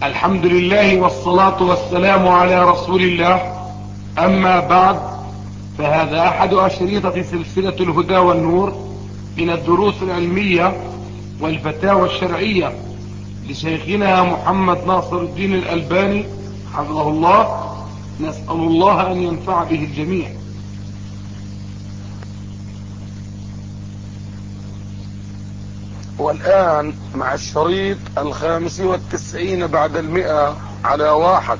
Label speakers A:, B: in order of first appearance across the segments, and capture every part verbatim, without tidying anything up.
A: الحمد لله والصلاة والسلام على رسول الله. أما بعد، فهذا أحد أشريطة سلسلة الهدى والنور من الدروس العلمية والفتاوى الشرعية لشيخنا محمد ناصر الدين الألباني حفظه الله. نسأل الله أن ينفع به الجميع. والآن مع الشريط الخامس والتسعين بعد المئة على واحد.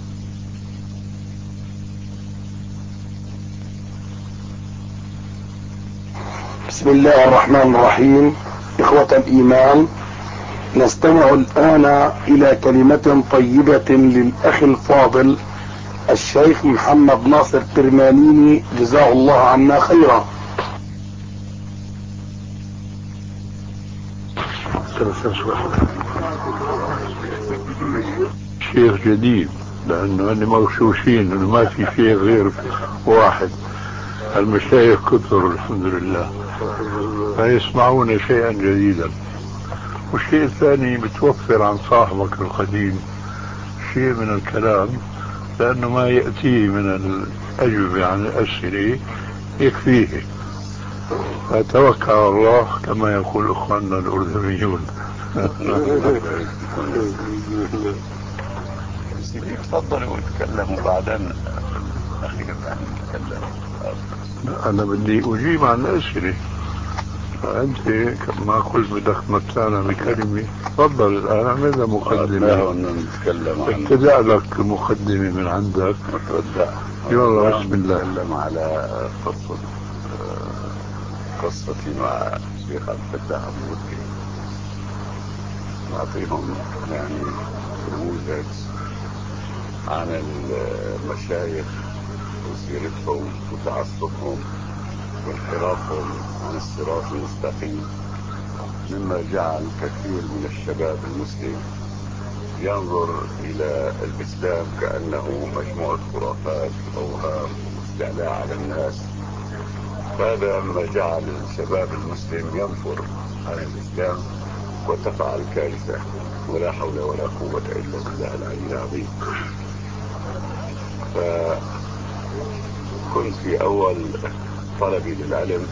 A: بسم الله الرحمن الرحيم. إخوة الإيمان، نستمع الآن إلى كلمة طيبة للأخ الفاضل الشيخ محمد ناصر الترمانيني، جزاه الله عنا خيرا.
B: شيخ جديد، لأنه أني مغشوشين إنه ما في شيخ غير واحد. المشايخ كثر الحمد لله، فيسمعون شيئا جديدا. والشيء الثاني بتوفر عن صاحبك القديم شيء من الكلام، لأنه ما يأتيه من الأجوبة عن الأسئلة يكفيه. فتوكل على الله كما يقول إخواننا الأردنيون.
C: تفضلوا وتكلموا بعدين.
B: أنا بدي أجيب عن الأسئلة، فأنت ما قلت بدك تمتعنا بكلمة. تفضل الآن اعمل مقدمة. ابتدأ لك مقدمة من عندك. يلا بسم الله.
C: نتكلم على قصة قصتي مع الشيخ عبد الفتاح أبو غدي. نعطيهم يعني نموذج عن المشايخ وسيرتهم وتعصبهم وانحرافهم عن الصراط المستقيم، مما جعل كثير من الشباب المسلم ينظر إلى الإسلام كأنه مجموعة خرافات وأوهام واستعلاء على الناس. هذا مما جعل الشباب المسلم ينفر عن الإسلام وتقع الكارثة، ولا حول ولا قوة إلا بالله العلي العظيم. فكنت في أول طلبي للعلم،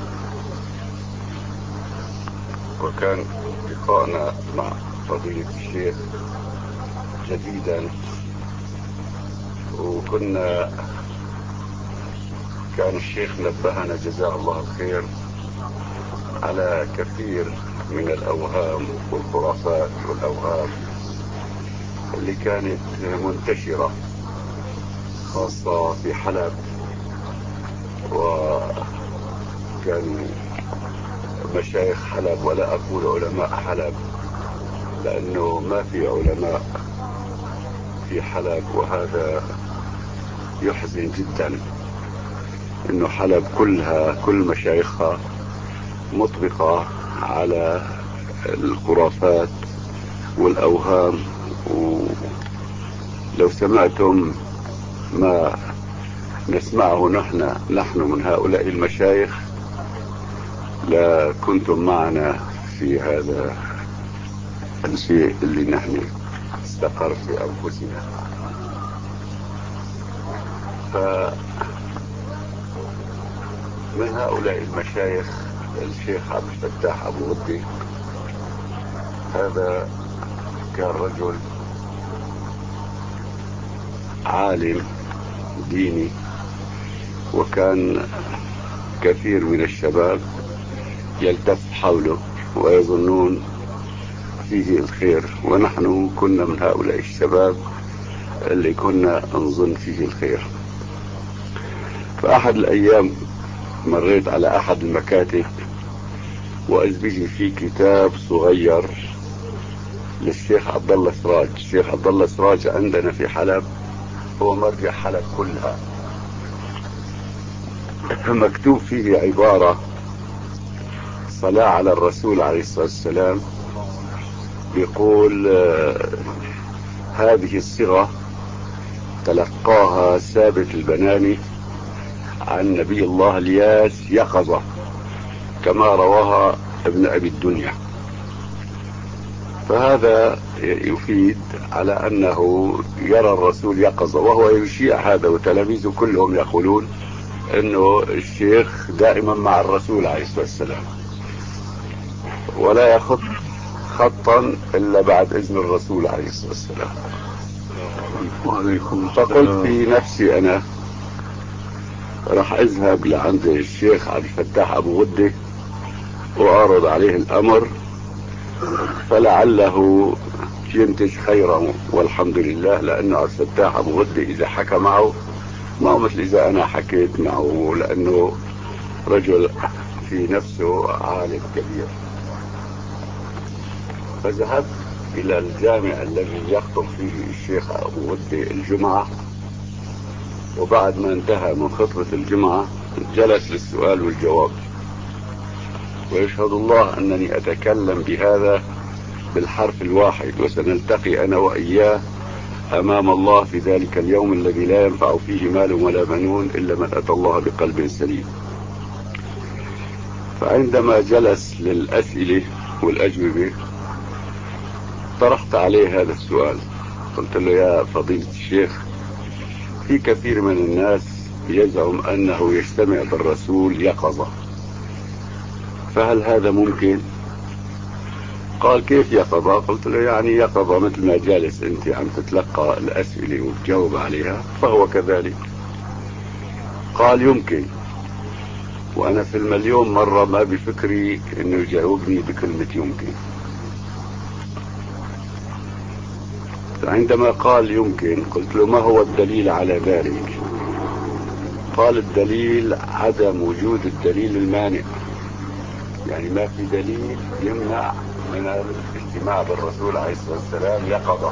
C: وكان لقاءنا مع فضيلة الشيخ جديدا، وكنا كان الشيخ نبهنا جزاه الله الخير على كثير من الأوهام والخرافات والأوهام اللي كانت منتشرة خاصة في حلب. وكان مشايخ حلب، ولا أقول علماء حلب لأنه ما في علماء في حلب، وهذا يحزن جدا إنه حلب كلها كل مشايخها مطبقة على الخرافات والأوهام. ولو سمعتم ما نسمعه نحن نحن من هؤلاء المشايخ لا كنتم معنا في هذا الشيء اللي نحن استقر في أنفسنا. فمن هؤلاء المشايخ الشيخ عبد الفتاح أبو غدي. هذا كان رجل عالم ديني، وكان كثير من الشباب يلتف حوله ويظنون فيه الخير، ونحن كنا من هؤلاء الشباب اللي كنا نظن فيه الخير. فأحد الأيام مريت على أحد المكاتب وإذ به في كتاب صغير للشيخ عبد الله سراج. الشيخ عبد الله سراج عندنا في حلب هو مرجع حلب كلها. مكتوب فيه عبارة صلاة على الرسول عليه الصلاة والسلام، يقول هذه الصيغة تلقاها ثابت البناني عن نبي الله الياس يقظة، كما رواها ابن أبي الدنيا. فهذا يفيد على أنه يرى الرسول يقظة، وهو يشيع هذا، وتلاميذه كلهم يقولون أنه الشيخ دائما مع الرسول عليه الصلاة والسلام، ولا يخط خطا إلا بعد إذن الرسول عليه الصلاة والسلام.
B: وعليكم السلام.
C: فقلت في نفسي أنا راح أذهب لعند الشيخ عبد الفتاح أبو غدة وأعرض عليه الأمر، فلعله ينتج خيرا، والحمد لله، لأنه عبد الفتاح أبو غدة إذا حكى معه ما هو مثل إذا أنا حكيت معه، لأنه رجل في نفسه عالم كبير. فذهبت إلى الجامع الذي يخطب فيه الشيخ أبو غدة الجمعة، وبعد ما انتهى من خطبة الجمعة جلس للسؤال والجواب، ويشهد الله أنني أتكلم بهذا بالحرف الواحد، وسنلتقي أنا وإياه أمام الله في ذلك اليوم الذي لا ينفع فيه مال ولا بنون إلا من أتى الله بقلب سليم. فعندما جلس للأسئلة والأجوبة طرحت عليه هذا السؤال، قلت له: يا فضيلة الشيخ، في كثير من الناس يزعم أنه يجتمع بالرسول يقظة، فهل هذا ممكن؟ قال: كيف يقظة؟ قلت له: يعني يقظة مثل ما جالس أنت عم تتلقى الأسئلة وتجاوب عليها، فهو كذلك. قال: يمكن، وأنا في المليون مرة ما بفكري أنه يجاوبني بكلمة يمكن. عندما قال يمكن قلت له: ما هو الدليل على ذلك؟ قال: الدليل عدم وجود الدليل المانع، يعني ما في دليل يمنع من الاجتماع بالرسول عليه الصلاة والسلام يقظة.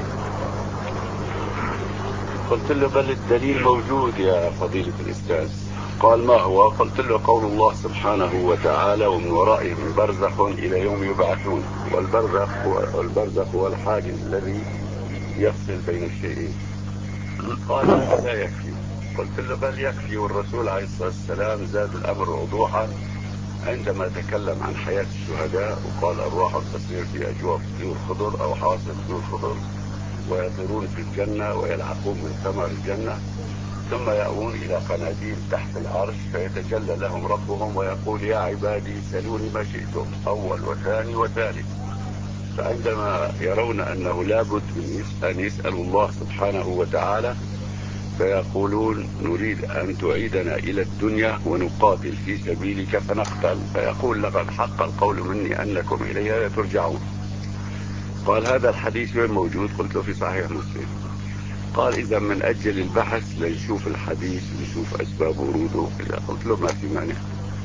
C: قلت له: بل الدليل موجود يا فضيلة الأستاذ. قال: ما هو؟ قلت له: قول الله سبحانه وتعالى: ومن ورائهم برزخ إلى يوم يبعثون، والبرزخ هو البرزخ هو الحاجز الذي يفصل بين الشيئين. قال: هذا لا يكفي. قلت له: بل يكفي، والرسول عليه الصلاة والسلام زاد الأمر وضوحا عندما تكلم عن حياة الشهداء وقال: أرواح تسير في أجواف طيور خضر أو حواصل طيور خضر، ويطيرون في الجنة ويلعقون من ثمر الجنة، ثم يأوون إلى قناديل تحت العرش فيتجلى لهم ربهم ويقول: يا عبادي سلوني ما شئتم، أول وثاني وثالث. فعندما يرون أنه لابد أن يسألوا الله سبحانه وتعالى فيقولون: نريد أن تعيدنا إلى الدنيا ونقاتل في سبيلك فنقتل، فيقول: لقد حق القول مني أنكم إليها ترجعون. قال: هذا الحديث وين موجود؟ قلت له: في صحيح مسلم. قال: إذا من أجل البحث لنشوف الحديث ونشوف أسباب وروده. قلت له: ما في مانع.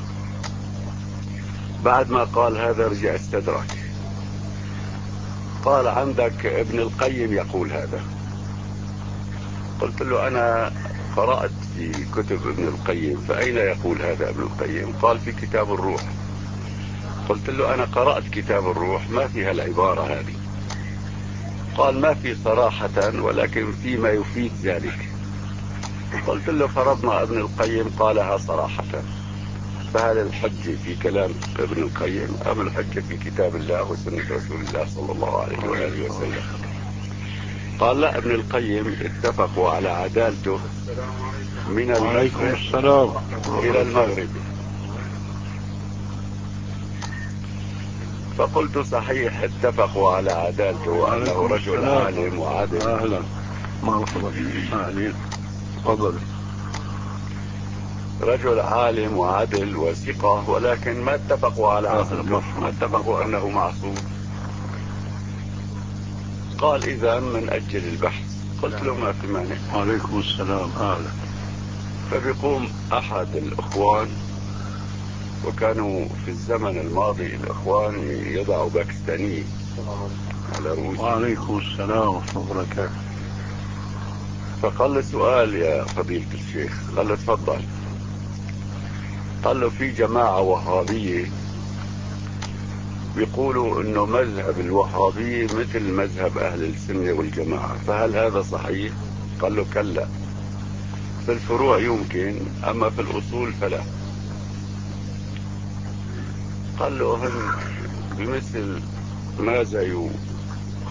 C: بعد ما قال هذا رجع استدرك، قال: عندك ابن القيم يقول هذا. قلت له: أنا قرأت في كتب ابن القيم، فأين يقول هذا ابن القيم؟ قال: في كتاب الروح. قلت له: أنا قرأت كتاب الروح ما فيها العبارة هذه. قال: ما في صراحة، ولكن فيما يفيد ذلك. قلت له: فرضنا ابن القيم قالها صراحة، فهل الحجة في كلام ابن القيم أم الحجة في كتاب الله وسنة رسول الله صلى الله عليه وآله وسلم؟ قال: لا، ابن القيم اتفقوا على عدالته من المشرق إلى المغرب. فقلت: صحيح، اتفقوا على عدالته وأنه رجل عالم وعادل.
B: أهلا، مرحبا، أهلا، تفضل.
C: رجل عالم وعدل وثقة، ولكن ما اتفقوا على عصمته، ما اتفقوا أنه معصوم. قال: إذا من أجل البحث. قلت له: ما في مانع.
B: وعليكم السلام، أهلا.
C: فبيقوم أحد الإخوان، وكانوا في الزمن الماضي الإخوان يضعوا باكستاني على رؤوسهم.
B: وعليكم السلام ورحمة الله وبركاته.
C: فقال له: سؤال يا فضيلة الشيخ. قال له: تفضل. قال له: في جماعة وهابية بيقولوا انه مذهب الوهابية مثل مذهب اهل السنة والجماعة، فهل هذا صحيح؟ قال له: كلا، في الفروع يمكن، اما في الاصول فلا. قال له: هم بمثل ماذا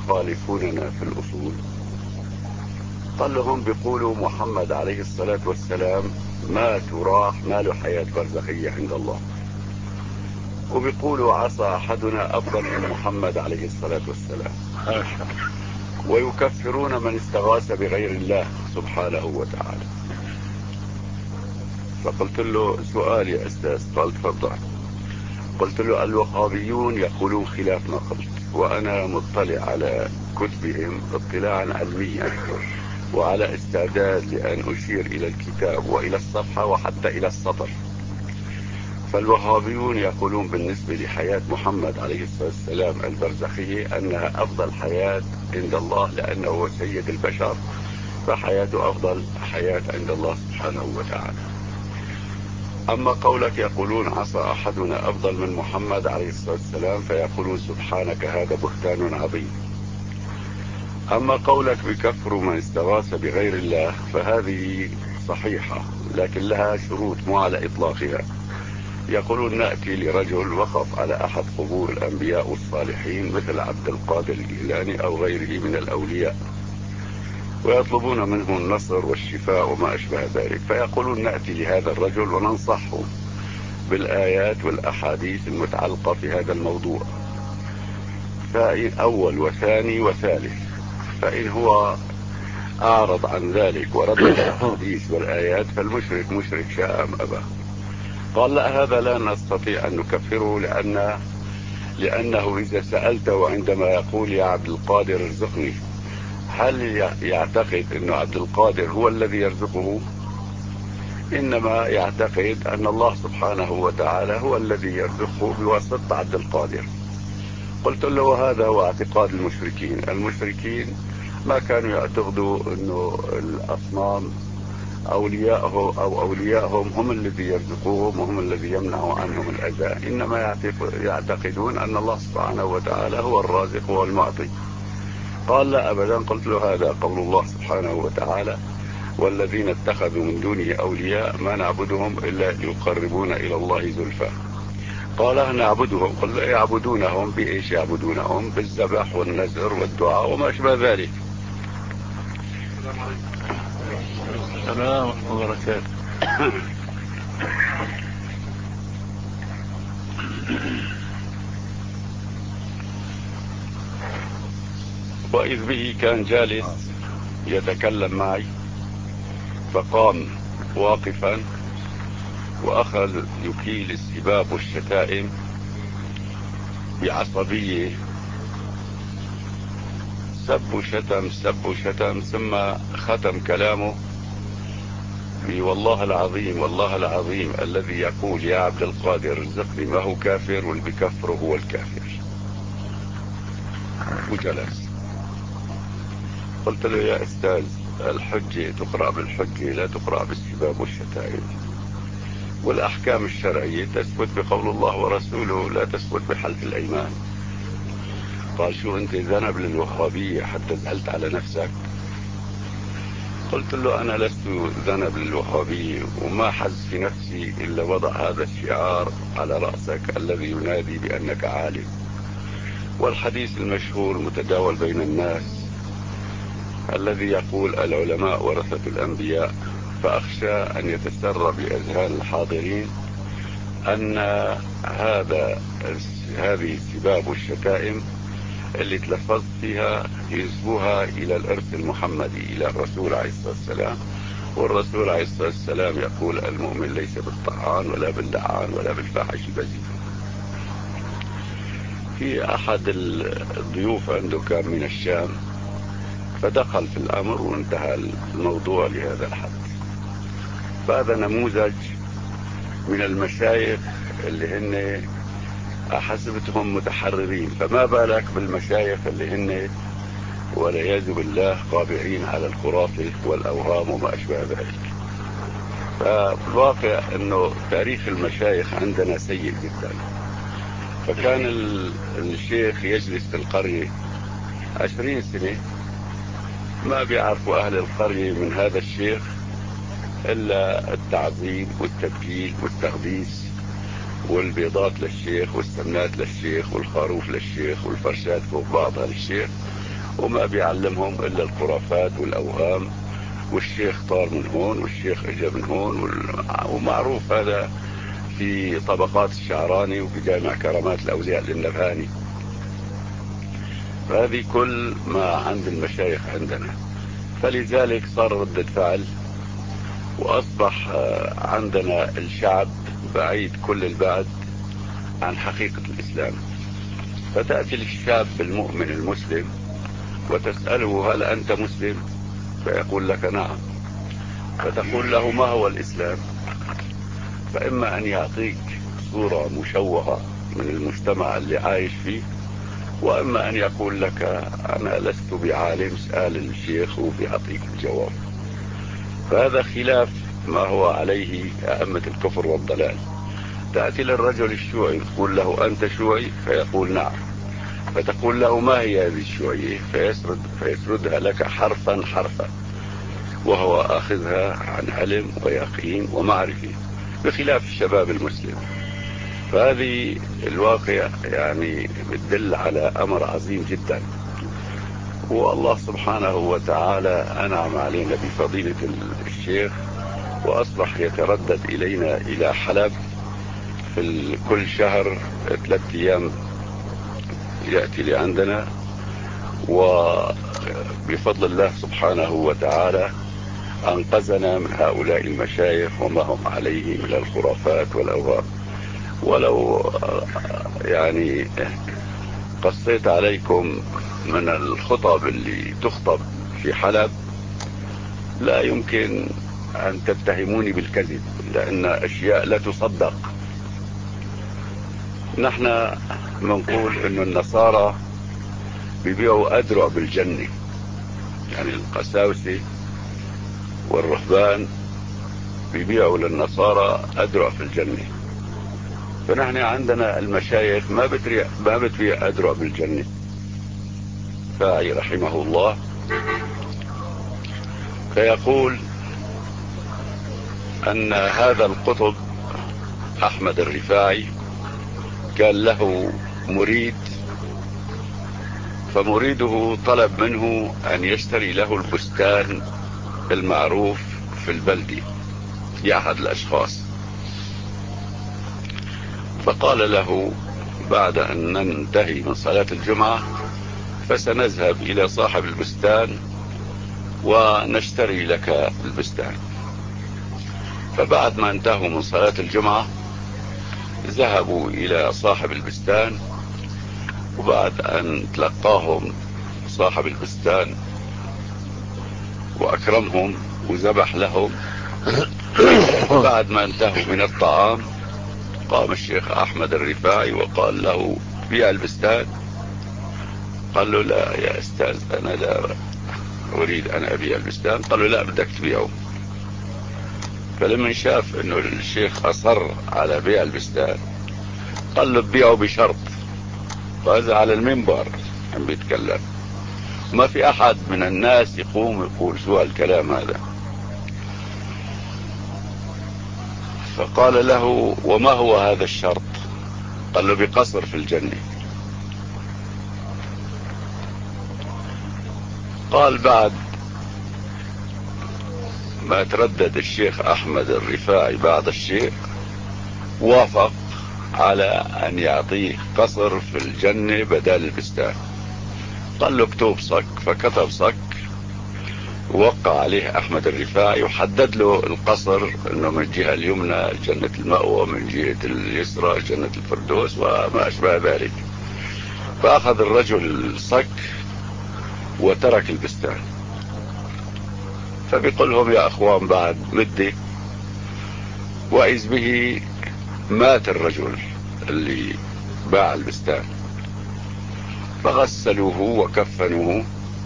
C: يخالفوننا في الأصول؟ قال لهم بيقولوا محمد عليه الصلاة والسلام مات وراح، ما له حياة برزخية عند الله، وبيقولوا عصى أحدنا أفضل من محمد عليه الصلاة والسلام، ويكفرون من استغاث بغير الله سبحانه وتعالى. فقلت له سؤال يا أستاذ، قال تفضل. قلت له الوهابيون يقولون خلاف ما قلت، وأنا مطلع على كتبهم اطلاعا علميا وعلى استعداد لأن أشير إلى الكتاب وإلى الصفحة وحتى إلى السطر. فالوهابيون يقولون بالنسبة لحياة محمد عليه الصلاة والسلام البرزخية أنها أفضل حياة عند الله، لأنه هو سيد البشر، فحياته أفضل حياة عند الله سبحانه وتعالى. أما قولك يقولون عصى أحدنا أفضل من محمد عليه الصلاة والسلام، فيقولون سبحانك هذا بهتان عظيم. أما قولك بكفر من استغاث بغير الله فهذه صحيحة، لكن لها شروط مو على إطلاقها. يقولون نأتي لرجل وقف على أحد قبور الأنبياء والصالحين مثل عبد القادر الجيلاني أو غيره من الأولياء، ويطلبون منه النصر والشفاء وما أشبه ذلك، فيقولون نأتي لهذا الرجل وننصحه بالآيات والأحاديث المتعلقة في هذا الموضوع، فإن أول وثاني وثالث، فإن هو أعرض عن ذلك ورد الأحاديث والآيات فالمشرك مشرك شاء أم أبى. قال لا، هذا لا نستطيع أن نكفره، لأن لأنه إذا سألته عندما يقول يا عبد القادر ارزقني، هل يعتقد أن عبد القادر هو الذي يرزقه؟ إنما يعتقد أن الله سبحانه وتعالى هو الذي يرزقه بواسطة عبد القادر. قلت له هذا هو اعتقاد المشركين. المشركين ما كانوا يعتقدوا أنه الأصنام أولياءه أو أولياءهم هم الذي يرزقوهم وهم الذي يمنعوا عنهم الأذى، إنما يعتقدون أن الله سبحانه وتعالى هو الرازق والمعطي. قال لا أبدا. قلت له هذا قول الله سبحانه وتعالى والذين اتخذوا من دونه أولياء ما نعبدهم إلا ليقربونا إلى الله زلفى. قال نعبدهم. قل يعبدونهم بإيش؟ يعبدونهم بالذبح والنذر والدعاء وما أشبه ذلك.
B: السلام ورحمة الله وبركاته.
C: وإذ به كان جالس يتكلم معي، فقام واقفا وأخذ يكيل السباب والشتائم بعصبية، سب وشتم سب وشتم، ثم ختم كلامه والله العظيم والله العظيم الذي يقول يا عبد القادر ارزقني ما هو كافر، واللي بكفره هو الكافر، وجلس. قلت له يا أستاذ الحجة تقرأ بالحجة لا تقرأ بالسباب والشتائم، والأحكام الشرعية تثبت بقول الله ورسوله لا تثبت بحلف الأيمان. قال شو أنت ذنب للوهابية حتى زعلت على نفسك؟ قلت له أنا لست ذنب للوهابية، وما حز في نفسي إلا وضع هذا الشعار على رأسك الذي ينادي بأنك عالم. والحديث المشهور المتداول بين الناس الذي يقول العلماء ورثة الأنبياء، فأخشى أن يتسرب بأذهان الحاضرين أن هذا هذه السباب والشتائم اللي تلفظت فيها ينسبوها إلى الإرث المحمدي إلى الرسول عليه الصلاة والسلام، والرسول عليه الصلاة والسلام يقول المؤمن ليس بالطعان ولا باللعان ولا بالفاحش البذيء. في أحد الضيوف عنده كان من الشام، فدخل في الأمر وانتهى الموضوع لهذا الحد. فهذا نموذج من المشايخ اللي هن حسبتهم متحررين، فما بالك بالمشايخ اللي هن والعياذ بالله قابعين على الخرافة والأوهام وما أشبه ذلك. فالواقع أنه تاريخ المشايخ عندنا سيء جدا. فكان الشيخ يجلس في القرية عشرين سنة ما بيعرفوا أهل القرية من هذا الشيخ إلا التعظيم والتبجيل والتقديس والبيضات للشيخ والسمنات للشيخ والخروف للشيخ والفرشات فوق بعضها للشيخ، وما بيعلمهم إلا الخرافات والأوهام، والشيخ طار من هون والشيخ اجى من هون، ومعروف هذا في طبقات الشعراني وفي جامع كرامات الأولياء للنبهاني. فهذه كل ما عند المشايخ عندنا، فلذلك صار ردة فعل، وأصبح عندنا الشعب بعيد كل البعد عن حقيقة الإسلام. فتأتي للشاب المؤمن المسلم وتسأله هل أنت مسلم؟ فيقول لك نعم. فتقول له ما هو الإسلام؟ فإما أن يعطيك صورة مشوهة من المجتمع اللي عايش فيه، وإما أن يقول لك أنا لست بعالم، اسأل الشيخ وبيعطيك الجواب. فهذا خلاف ما هو عليه أئمة الكفر والضلال. تأتي للرجل الشيوعي تقول له أنت شيوعي؟ فيقول نعم. فتقول له ما هي هذه الشيوعية؟ فيسرد فيسردها لك حرفا حرفا، وهو أخذها عن علم ويقين ومعرفة، بخلاف الشباب المسلم. فهذه الواقع يعني بتدل على أمر عظيم جدا، والله سبحانه وتعالى أنعم علينا بفضيلة الشيخ، وأصبح يتردد إلينا إلى حلب في كل شهر ثلاثة أيام يأتي لعندنا، وبفضل الله سبحانه وتعالى أنقذنا من هؤلاء المشايخ وما هم عليه من الخرافات والأوهام. ولو يعني قصيت عليكم من الخطب اللي تخطب في حلب لا يمكن أن تتهموني بالكذب، لأن أشياء لا تصدق. نحن منقول إنه النصارى بيبيعوا أدرع بالجنة، يعني القساوسة والرهبان بيبيعوا للنصارى أدرع في الجنة. فنحن عندنا المشايخ ما بتبيع ما بتبيع أدرع بالجنة. فاعي رحمه الله فيقول أن هذا القطب أحمد الرفاعي كان له مريد، فمريده طلب منه أن يشتري له البستان المعروف في البلدة لأحد الأشخاص. فقال له بعد أن ننتهي من صلاة الجمعة فسنذهب إلى صاحب البستان ونشتري لك البستان. فبعد ما انتهوا من صلاة الجمعة ذهبوا إلى صاحب البستان، وبعد أن تلقاهم صاحب البستان وأكرمهم وذبح لهم، بعد ما انتهوا من الطعام قام الشيخ أحمد الرفاعي وقال له بيع البستان. قال له لا يا أستاذ أنا لا أريد أن أبيع البستان. قال له لا بدك تبيعه. فلما شاف أنه الشيخ أصر على بيع البستان قال له بيعه بشرط، وهذا على المنبر عم بيتكلم، ما في أحد من الناس يقوم يقول شو هالكلام هذا. فقال له وما هو هذا الشرط؟ قال له بقصر في الجنة. قال بعد ما تردد الشيخ أحمد الرفاعي بعد الشيء وافق على أن يعطيه قصر في الجنة بدل البستان. قال له اكتب صك، فكتب صك ووقع عليه أحمد الرفاعي وحدد له القصر انه من الجهة اليمنى جنة المأوى، من جهة اليسرى جنة الفردوس وما أشبه ذلك. فأخذ الرجل الصك وترك البستان. فبيقول لهم يا أخوان بعد مدة وإذ به مات الرجل اللي باع البستان، فغسلوه وكفنوه.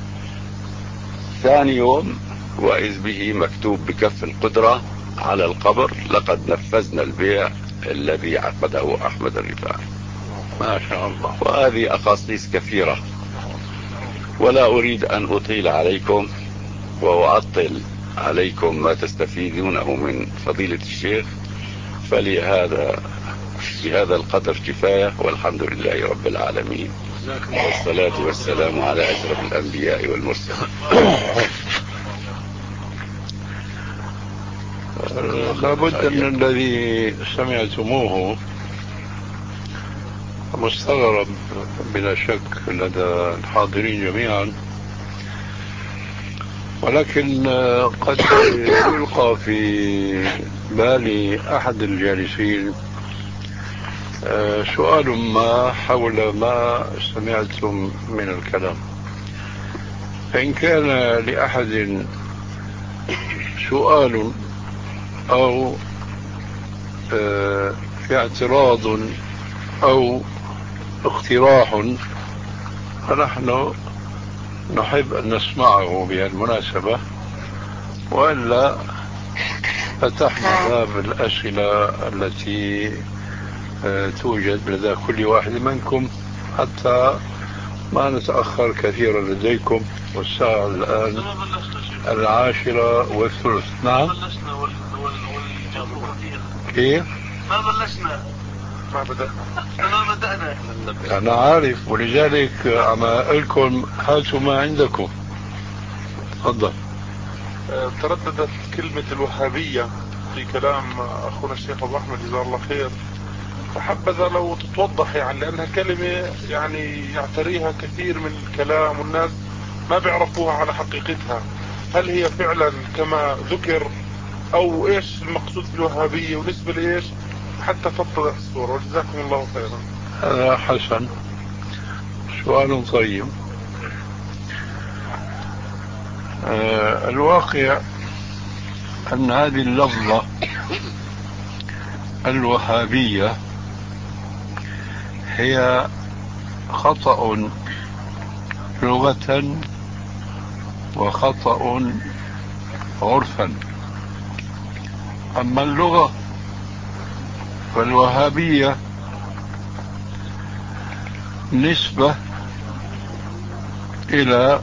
C: ثاني يوم وإذ به مكتوب بكف القدرة على القبر لقد نفذنا البيع الذي عقده أحمد الرفاعي.
B: ما شاء الله.
C: وهذه أخاصيص كثيرة، ولا أريد أن أطيل عليكم وأعطل عليكم ما تستفيدونه من فضيلة الشيخ، فلهذا بهذا القدر كفاية، والحمد لله رب العالمين. والصلاة والسلام على أشرف الأنبياء والمرسلين.
B: لابد أن الذي سمعتموه مستغرب بلا شك لدى الحاضرين جميعا، ولكن قد يلقى في بال أحد الجالسين سؤال ما حول ما سمعتم من الكلام. فإن كان لأحد سؤال أو اعتراض أو اقتراح فنحن نحب أن نسمعه بهالمناسبة، وإلا فتحنا باب الأسئلة التي توجد لدى كل واحد منكم حتى ما نتأخر كثيرا لديكم، والساعة الآن العاشرة والثلث. نعم. كيف؟
A: ما بلشنا، ما بدأنا، ما بدأنا.
B: أنا عارف، ولذلك عم أقول لكم هاتوا ما عندكم. تفضل.
D: ترددت كلمة الوهابية في كلام أخونا الشيخ أبو أحمد جزاه الله خير، فحبذا لو تتوضح، يعني لأنها كلمة يعني يعتريها كثير من الكلام والناس ما بيعرفوها على حقيقتها. هل هي فعلا كما ذكر أو إيش المقصود بالوهابية ونسبة لإيش، حتى تتضح الصورة. وجزاكم الله خيرا.
B: هذا حسن، سؤال طيب. آه الواقع أن هذه اللفظة الوهابية هي خطأ لغة وخطأ عرفا. أما اللغة فالوهابية نسبة إلى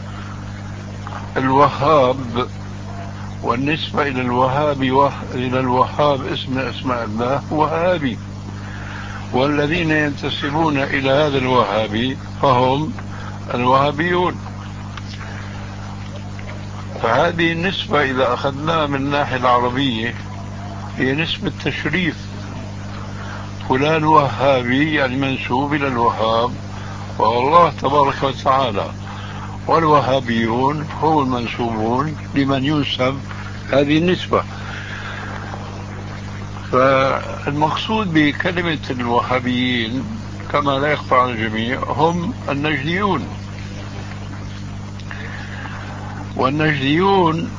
B: الوهاب، والنسبة إلى الوهاب و... إلى الوهاب اسم أسماء الله وهابي، والذين ينتسبون إلى هذا الوهابي فهم الوهابيون. فهذه النسبة إذا أخذناها من الناحية العربية هي نسبة تشريف. فلان وهابي يعني منسوب إلى الوهاب وهو الله تبارك وتعالى، والوهابيون هم المنسوبون لمن ينسب هذه النسبة. فالمقصود بكلمة الوهابيين كما لا يخفى على الجميع هم النجديون. والنجديون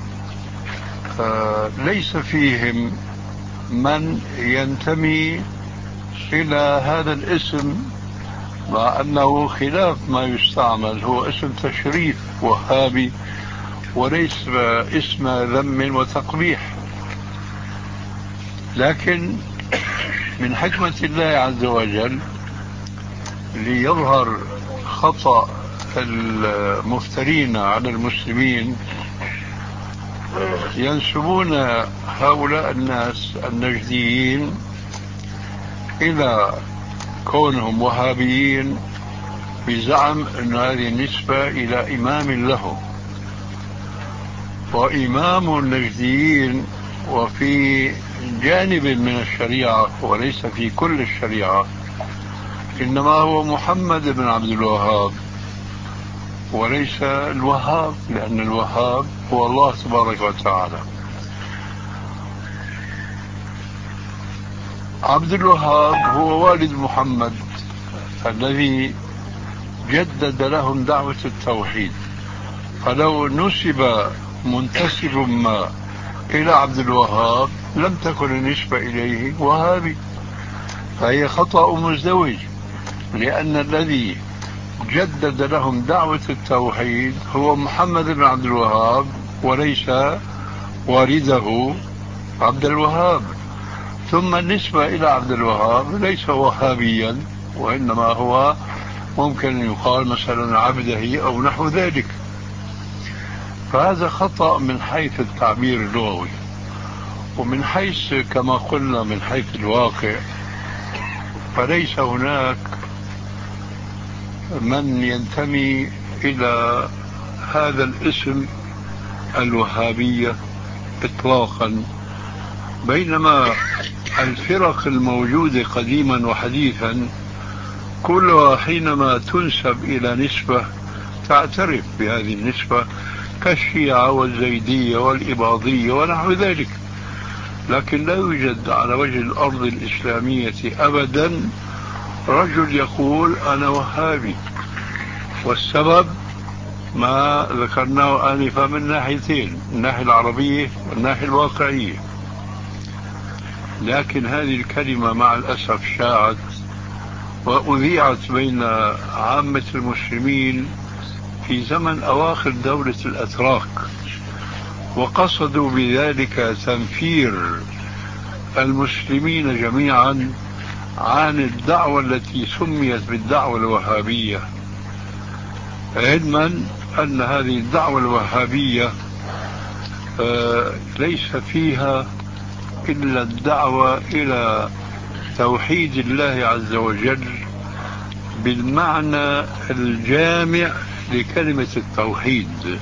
B: ليس فيهم من ينتمي إلى هذا الاسم، مع أنه خلاف ما يستعمل، هو اسم تشريف وهابي وليس اسم ذم وتقبيح. لكن من حكمة الله عز وجل ليظهر خطأ المفترين على المسلمين ينسبون هؤلاء الناس النجديين إلى كونهم وهابيين بزعم أن هذه النسبة إلى إمام لهم. وإمام النجديين وفي جانب من الشريعة وليس في كل الشريعة إنما هو محمد بن عبد الوهاب وليس الوهاب، لأن الوهاب هو الله تبارك وتعالى. عبد الوهاب هو والد محمد الذي جدد لهم دعوة التوحيد. فلو نسب منتسب ما إلى عبد الوهاب لم تكن النسبة إليه وهابي، فهي خطأ مزدوج، لأن الذي جدد لهم دعوة التوحيد هو محمد بن عبد الوهاب وليس والده عبد الوهاب. ثم النسبة إلى عبد الوهاب ليس وهابيا، وإنما هو ممكن يقال مثلا عبده أو نحو ذلك. فهذا خطأ من حيث التعبير اللغوي، ومن حيث كما قلنا من حيث الواقع فليس هناك من ينتمي إلى هذا الاسم الوهابية إطلاقا، بينما الفرق الموجودة قديما وحديثا كلها حينما تنسب إلى نسبة تعترف بهذه النسبة، كالشيعة والزيدية والإباضية ونحو ذلك، لكن لا يوجد على وجه الأرض الإسلامية أبدا رجل يقول أنا وهابي، والسبب ما ذكرناه آنفا من ناحيتين، الناحية العربية والناحية الواقعية. لكن هذه الكلمة مع الأسف شاعت وأذيعت بين عامة المسلمين في زمن أواخر دولة الأتراك، وقصدوا بذلك تنفير المسلمين جميعا عن الدعوة التي سميت بالدعوة الوهابية، علما أن هذه الدعوة الوهابية ليس فيها إلا الدعوة إلى توحيد الله عز وجل بالمعنى الجامع لكلمة التوحيد.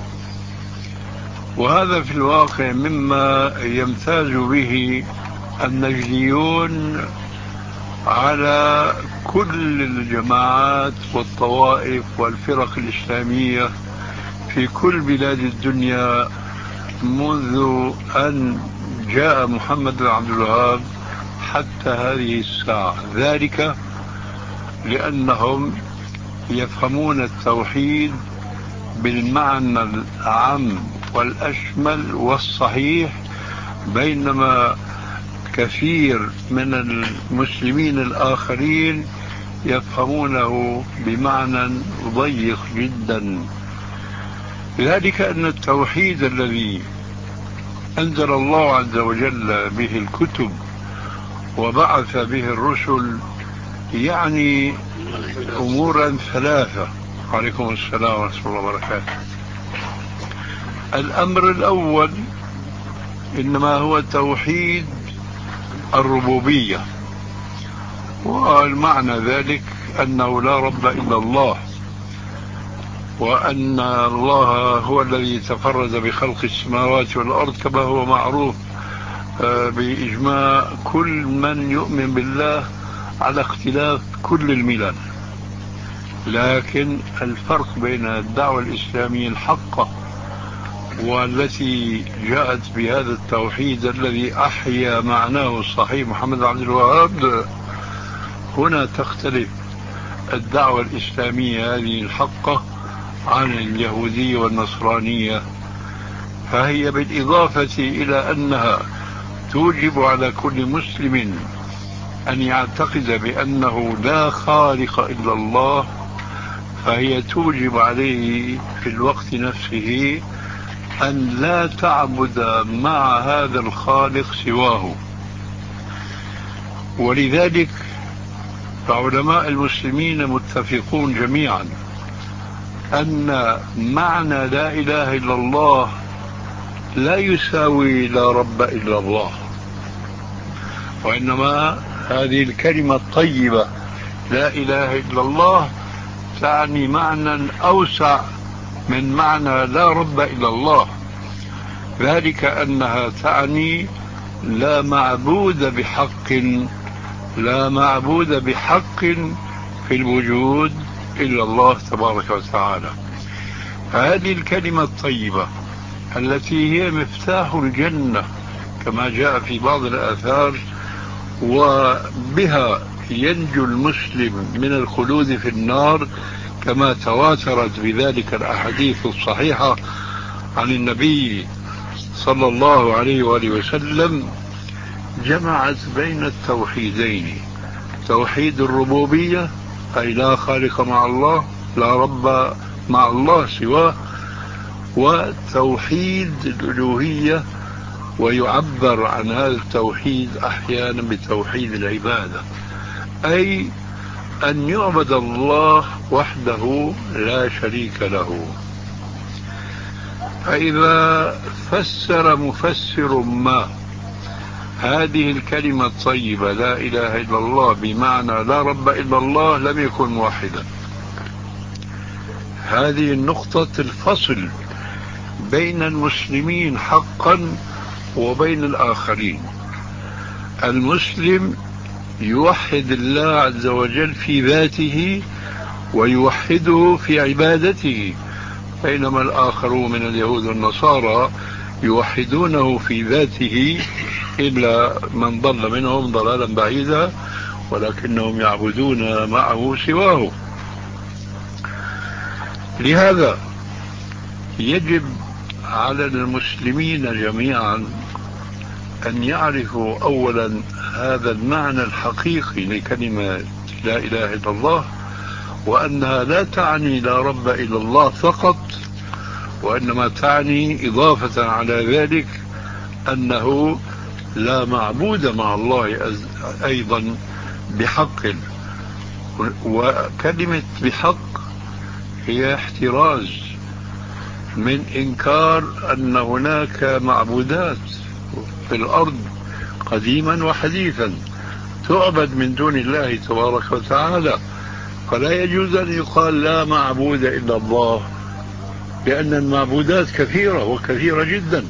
B: وهذا في الواقع مما يمتاز به النجديون على كل الجماعات والطوائف والفرق الإسلامية في كل بلاد الدنيا منذ أن جاء محمد بن عبد الوهاب حتى هذه الساعة، ذلك لأنهم يفهمون التوحيد بالمعنى العام والأشمل والصحيح، بينما كثير من المسلمين الآخرين يفهمونه بمعنى ضيق جدا. ذلك أن التوحيد الذي أنزل الله عز وجل به الكتب وبعث به الرسل يعني أمورا ثلاثة. عليكم السلام ورحمة الله وبركاته. الأمر الأول إنما هو توحيد الربوبية، والمعنى ذلك أنه لا رب إلا الله، وأن الله هو الذي تفرد بخلق السماوات والأرض كما هو معروف بإجماع كل من يؤمن بالله على اختلاف كل الملل. لكن الفرق بين الدعوة الإسلامية الحقة والتي جاءت بهذا التوحيد الذي أحيا معناه الصحيح محمد عبد الوهاب، هنا تختلف الدعوة الإسلامية هذه الحقة عن اليهودية والنصرانية. فهي بالإضافة إلى أنها توجب على كل مسلم أن يعتقد بأنه لا خالق إلا الله، فهي توجب عليه في الوقت نفسه أن لا تعبد مع هذا الخالق سواه. ولذلك فعلماء المسلمين متفقون جميعا أن معنى لا إله إلا الله لا يساوي لا رب إلا الله، وإنما هذه الكلمة الطيبة لا إله إلا الله تعني معنى أوسع من معنى لا رب إلا الله، ذلك أنها تعني لا معبود بحق لا معبود بحق في الوجود إلا الله تبارك وتعالى. هذه الكلمة الطيبة التي هي مفتاح الجنة كما جاء في بعض الآثار، وبها ينجو المسلم من الخلود في النار كما تواترت بذلك الأحاديث الصحيحة عن النبي صلى الله عليه وآله وسلم، جمعت بين التوحيدين: توحيد الربوبية أي لا خالق مع الله، لا رب مع الله سواه، وتوحيد الألوهية، ويعبر عن هذا التوحيد أحيانا بتوحيد العبادة، أي أن يعبد الله وحده لا شريك له. فإذا فسر مفسر ما هذه الكلمة الطيبة لا إله إلا الله بمعنى لا رب إلا الله لم يكن موحدا، هذه النقطة الفصل بين المسلمين حقا وبين الآخرين. المسلم يوحد الله عز وجل في ذاته ويوحده في عبادته، بينما الآخرون من اليهود والنصارى يوحدونه في ذاته إلا من ضل منهم ضلالا بعيدا، ولكنهم يعبدون معه سواه. لهذا يجب على المسلمين جميعا أن يعرفوا أولا هذا المعنى الحقيقي لكلمة لا إله إلا الله، وأنها لا تعني لا رب إلا الله فقط، وإنما تعني إضافة على ذلك أنه لا معبود مع الله أيضا بحق. وكلمة بحق هي احتراز من إنكار أن هناك معبودات في الأرض قديما وحديثا تعبد من دون الله تبارك وتعالى، فلا يجوز أن يقال لا معبود إلا الله، لأن المعبودات كثيرة وكثيرة جدا.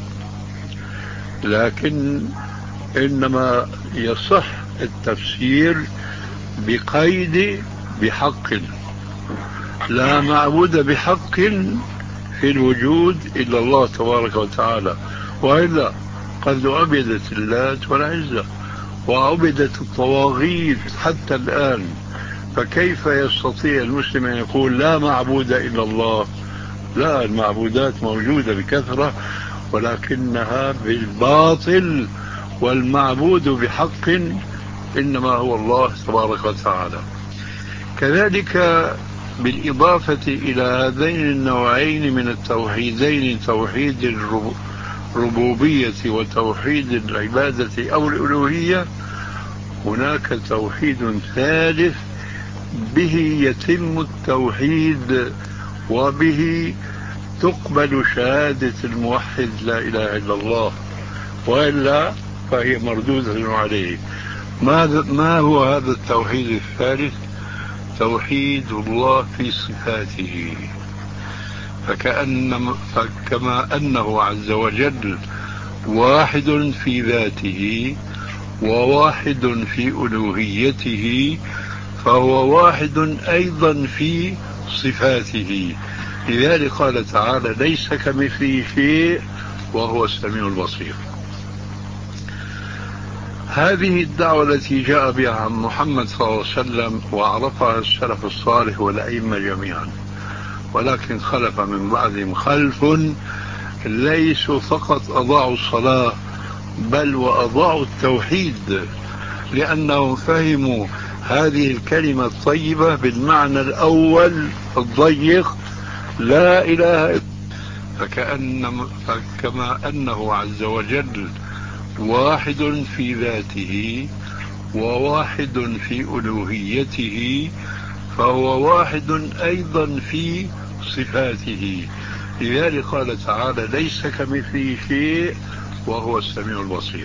B: لكن إنما يصح التفسير بقيد بحق، لا معبود بحق في الوجود إلا الله تبارك وتعالى، وإلا قد عبدت اللات والعزى وعبدت الطواغيت حتى الآن، فكيف يستطيع المسلم أن يقول لا معبود إلا الله؟ لا، المعبودات موجودة بكثرة ولكنها بالباطل، والمعبود بحق إنما هو الله تبارك وتعالى. كذلك بالإضافة إلى هذين النوعين من التوحيدين، توحيد الربوبية وتوحيد العبادة أو الألوهية، هناك توحيد ثالث به يتم التوحيد وبه تقبل شهادة الموحد لا إله إلا الله، وإلا فهي مردودة عليه. ما هو هذا التوحيد الثالث؟ توحيد الله في صفاته، فكأن فكما أنه عز وجل واحد في ذاته وواحد في ألوهيته، فهو واحد أيضا في صفاته. لذلك قال تعالى ليس كمثله شيء وهو السميع البصير. هذه الدعوة التي جاء بها محمد صلى الله عليه وسلم وعرفها السلف الصالح والأئمة جميعا، ولكن خلف من بعدهم خلف ليسوا فقط أضاعوا الصلاة بل وأضاعوا التوحيد، لأنهم فهموا هذه الكلمة الطيبة بالمعنى الأول الضيق لا إله إلا، فكأن فكما أنه عز وجل واحد في ذاته وواحد في ألوهيته، فهو واحد أيضا في صفاته. لذلك قال تعالى ليس كمثله شيء وهو السميع البصير.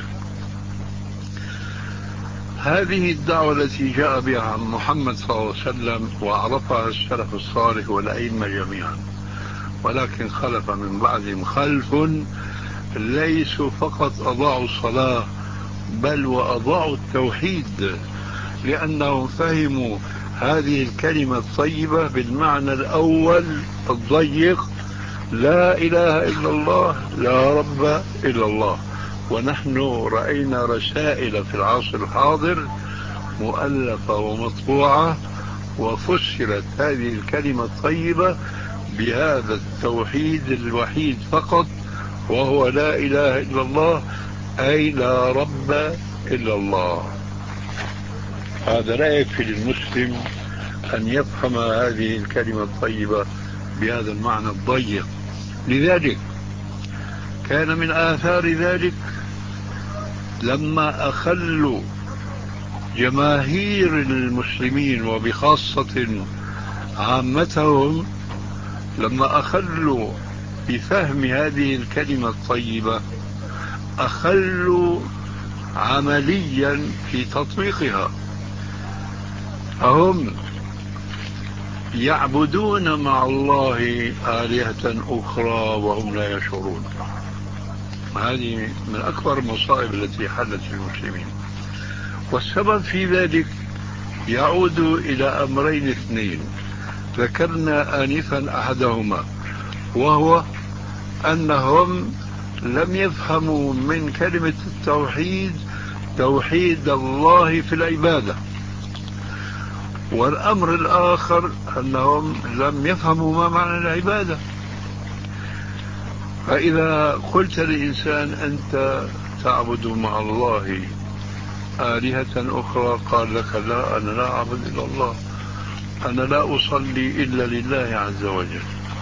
B: هذه الدعوة التي جاء بها محمد صلى الله عليه وسلم وعرفها السلف الصالح والأئمة جميعا، ولكن خلف من بعدهم خلف ليسوا فقط أضاعوا الصلاة بل وأضاعوا التوحيد، لأنهم فهموا هذه الكلمة الطيبة بالمعنى الأول الضيق لا إله إلا الله لا رب إلا الله. ونحن رأينا رسائل في العصر الحاضر مؤلفة ومطبوعة وفسرت هذه الكلمة الطيبة بهذا التوحيد الوحيد فقط، وهو لا إله إلا الله، أي لا رب إلا الله. هذا لا يكفي للمسلم أن يفهم هذه الكلمة الطيبة بهذا المعنى الضيق. لذلك كان من آثار ذلك لما أخلوا جماهير المسلمين وبخاصة عامتهم، لما أخلوا بفهم هذه الكلمة الطيبة أخلوا عمليا في تطبيقها، فهم يعبدون مع الله آلهة أخرى وهم لا يشعرون. هذه من أكبر المصائب التي حلت المسلمين. والسبب في ذلك يعود إلى أمرين اثنين ذكرنا آنفا أحدهما، وهو أنهم لم يفهموا من كلمة التوحيد توحيد الله في العبادة. والأمر الآخر أنهم لم يفهموا ما معنى العبادة. فإذا قلت لإنسان أنت تعبد مع الله آلهة أخرى قال لك لا، أنا لا أعبد إلا الله، أنا لا أصلي إلا لله عز وجل.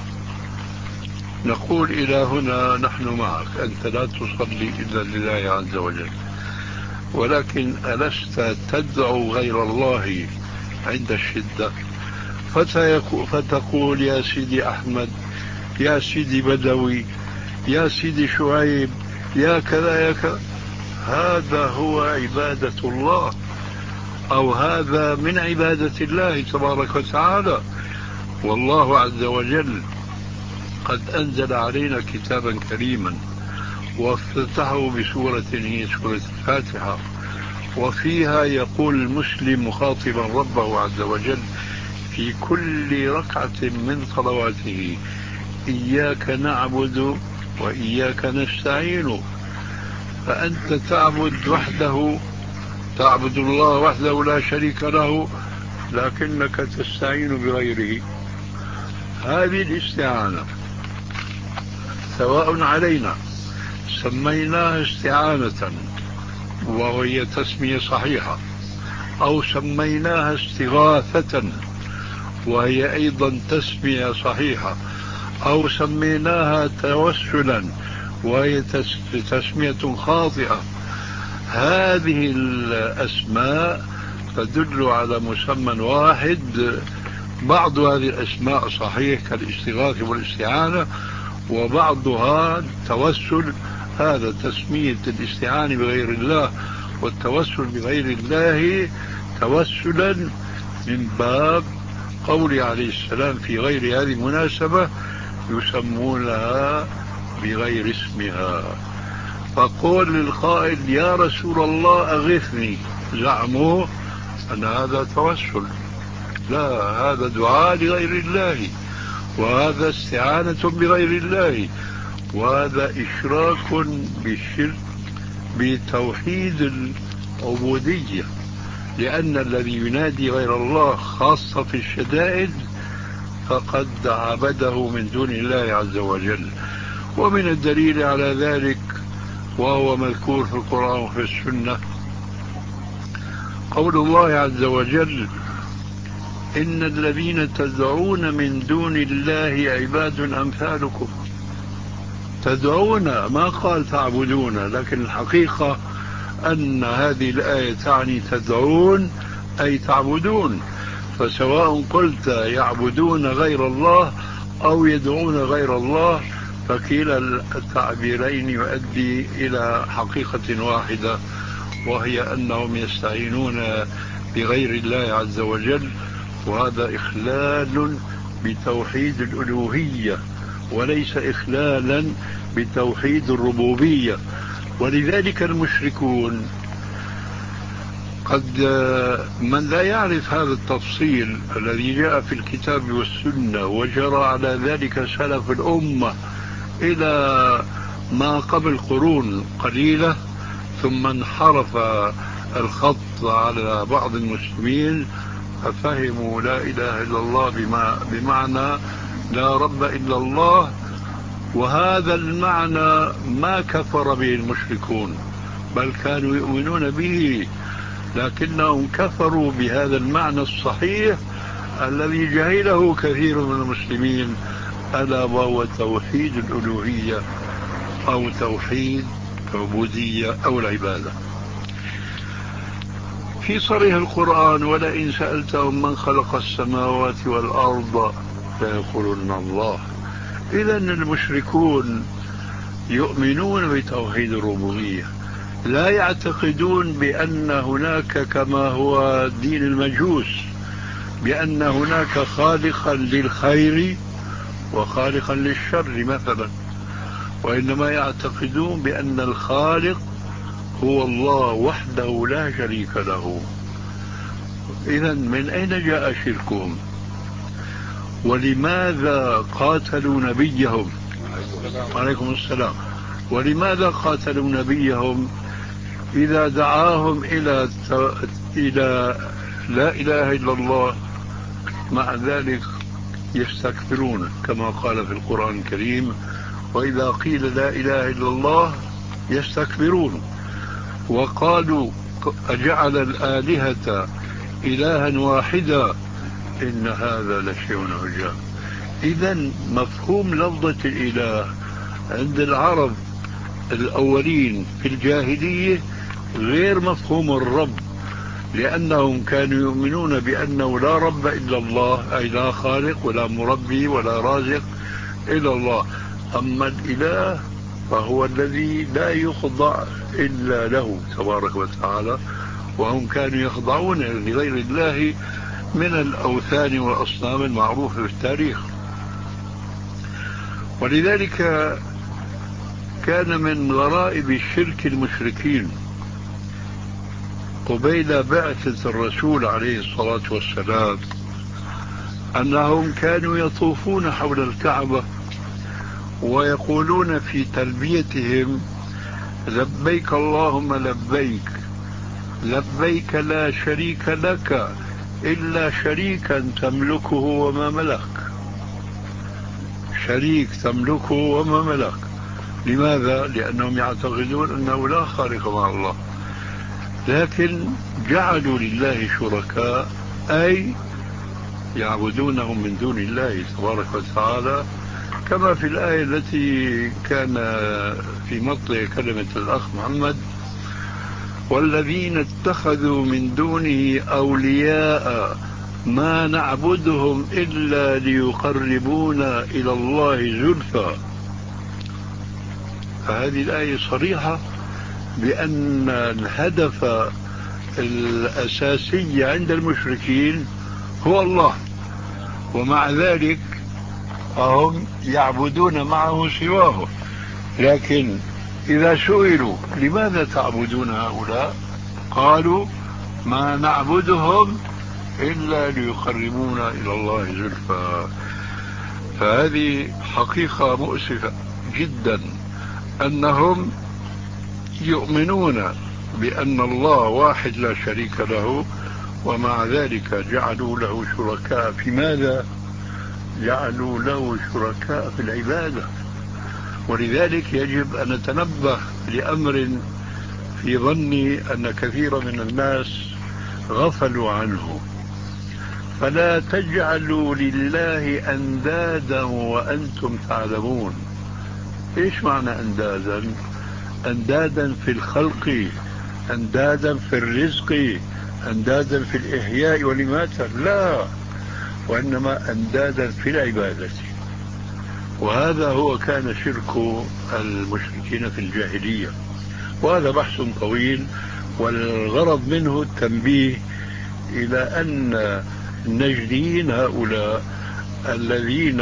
B: نقول إلى هنا نحن معك، أنت لا تصلي إلا لله عز وجل، ولكن ألست تدعو غير الله عند الشدة؟ فتقول يا سيدي أحمد، يا سيدي بدوي، يا سيدي شعيب، يا كذا يا كذا. هذا هو عبادة الله، أو هذا من عبادة الله تبارك وتعالى. والله عز وجل قد أنزل علينا كتابا كريما وافتتحه بسورة هي سورة الفاتحة، وفيها يقول المسلم مخاطبا ربه عز وجل في كل ركعة من صلواته: إياك نعبد وإياك نستعين. فأنت تعبد وحده، تعبد الله وحده لا شريك له، لكنك تستعين بغيره. هذه الاستعانة سواء علينا سميناها استعانة وهي تسمية صحيحة، أو سميناها استغاثة وهي أيضا تسمية صحيحة، أو سميناها توسلا وهي تسمية خاطئة. هذه الأسماء تدل على مسمى واحد. بعض هذه الأسماء صحيح كالاستغاثة والاستعانة، وبعضها التوسل، هذا تسمية الاستعانة بغير الله والتوسل بغير الله توسلا من باب قول عليه السلام في غير هذه المناسبة: يسمونها بغير اسمها. فقول للقائل يا رسول الله أغثني، زعموا أن هذا توسل. لا، هذا دعاء لغير الله، وهذا استعانة بغير الله، وهذا إشراك بالشرك بتوحيد العبودية. لأن الذي ينادي غير الله خاصة في الشدائد فقد عبده من دون الله عز وجل. ومن الدليل على ذلك، وهو مذكور في القرآن وفي السنة، قول الله عز وجل: إن الذين تدعون من دون الله عباد أمثالكم. تدعون، ما قال تعبدون، لكن الحقيقة أن هذه الآية تعني تدعون أي تعبدون. فسواء قلت يعبدون غير الله أو يدعون غير الله، فكلا التعبيرين يؤدي إلى حقيقة واحدة، وهي أنهم يستعينون بغير الله عز وجل، وهذا إخلال بتوحيد الألوهية وليس إخلالا بتوحيد الربوبية. ولذلك المشركون قد من لا يعرف هذا التفصيل الذي جاء في الكتاب والسنة وجرى على ذلك سلف الأمة إلى ما قبل قرون قليلة، ثم انحرف الخط على بعض المسلمين ففهموا لا إله إلا الله بما بمعنى لا رب إلا الله. وهذا المعنى ما كفر به المشركون، بل كانوا يؤمنون به، لكنهم كفروا بهذا المعنى الصحيح الذي جهله كثير من المسلمين، ألا وهو توحيد الألوهية أو توحيد العبودية أو العبادة. في صريح القرآن: ولئن سألتهم من خلق السماوات والأرض ليقولن الله. إذا المشركون يؤمنون بتوحيد الربوبية، لا يعتقدون بأن هناك كما هو دين المجوس بأن هناك خالقا للخير وخالقا للشر مثلا، وإنما يعتقدون بأن الخالق هو الله وحده لا شريك له. إذن من أين جاء شركهم؟ ولماذا قاتلوا نبيهم؟ عليكم السلام. ولماذا قاتلوا نبيهم إذا دعاهم إلى إلى لا إله إلا الله؟ مع ذلك يستكبرون كما قال في القرآن الكريم: وإذا قيل لا إله إلا الله يستكبرون وقالوا أجعل الآلهة إلها واحدا إن هذا لشيء عجاب. إذن مفهوم لفظة الإله عند العرب الأولين في الجاهلية غير مفهوم الرب، لأنهم كانوا يؤمنون بأنه لا رب إلا الله، أي لا خالق ولا مربي ولا رازق إلا الله. أما الإله فهو الذي لا يخضع إلا له تبارك وتعالى، وهم كانوا يخضعون لغير الله من الأوثان والأصنام المعروفة في التاريخ. ولذلك كان من غرائب الشرك المشركين قبيل بعثة الرسول عليه الصلاة والسلام أنهم كانوا يطوفون حول الكعبة ويقولون في تلبيتهم: لبيك اللهم لبيك، لبيك لا شريك لك إلا شريكا تملكه وما ملك. شريك تملكه وما ملك. لماذا؟ لأنهم يعتقدون أنه لا خالق مع الله، لكن جعلوا لله شركاء، أي يعبدونهم من دون الله تبارك وتعالى، كما في الآية التي كان في مطلع كلمة الأخ محمد: والذين اتخذوا من دونه أولياء ما نعبدهم إلا ليقربونا إلى الله زلفى. فهذه الآية صريحة بأن الهدف الأساسي عند المشركين هو الله، ومع ذلك هم يعبدون معه سواه. لكن إذا سئلوا لماذا تعبدون هؤلاء؟ قالوا: ما نعبدهم إلا ليقربونا إلى الله زلفى. فهذه حقيقة مؤسفة جدا، أنهم يؤمنون بأن الله واحد لا شريك له، ومع ذلك جعلوا له شركاء. في ماذا؟ جعلوا له شركاء في العبادة. ولذلك يجب أن نتنبه لأمر في ظني أن كثير من الناس غفلوا عنه: فلا تجعلوا لله أندادا وأنتم تعلمون. إيش معنى أندادا؟ أندادا في الخلق، أندادا في الرزق، أندادا في الإحياء والإماتة؟ لا، وإنما أندادا في العبادة. وهذا هو كان شرك المشركين في الجاهلية، وهذا بحث طويل، والغرض منه التنبيه إلى أن النجديين هؤلاء الذين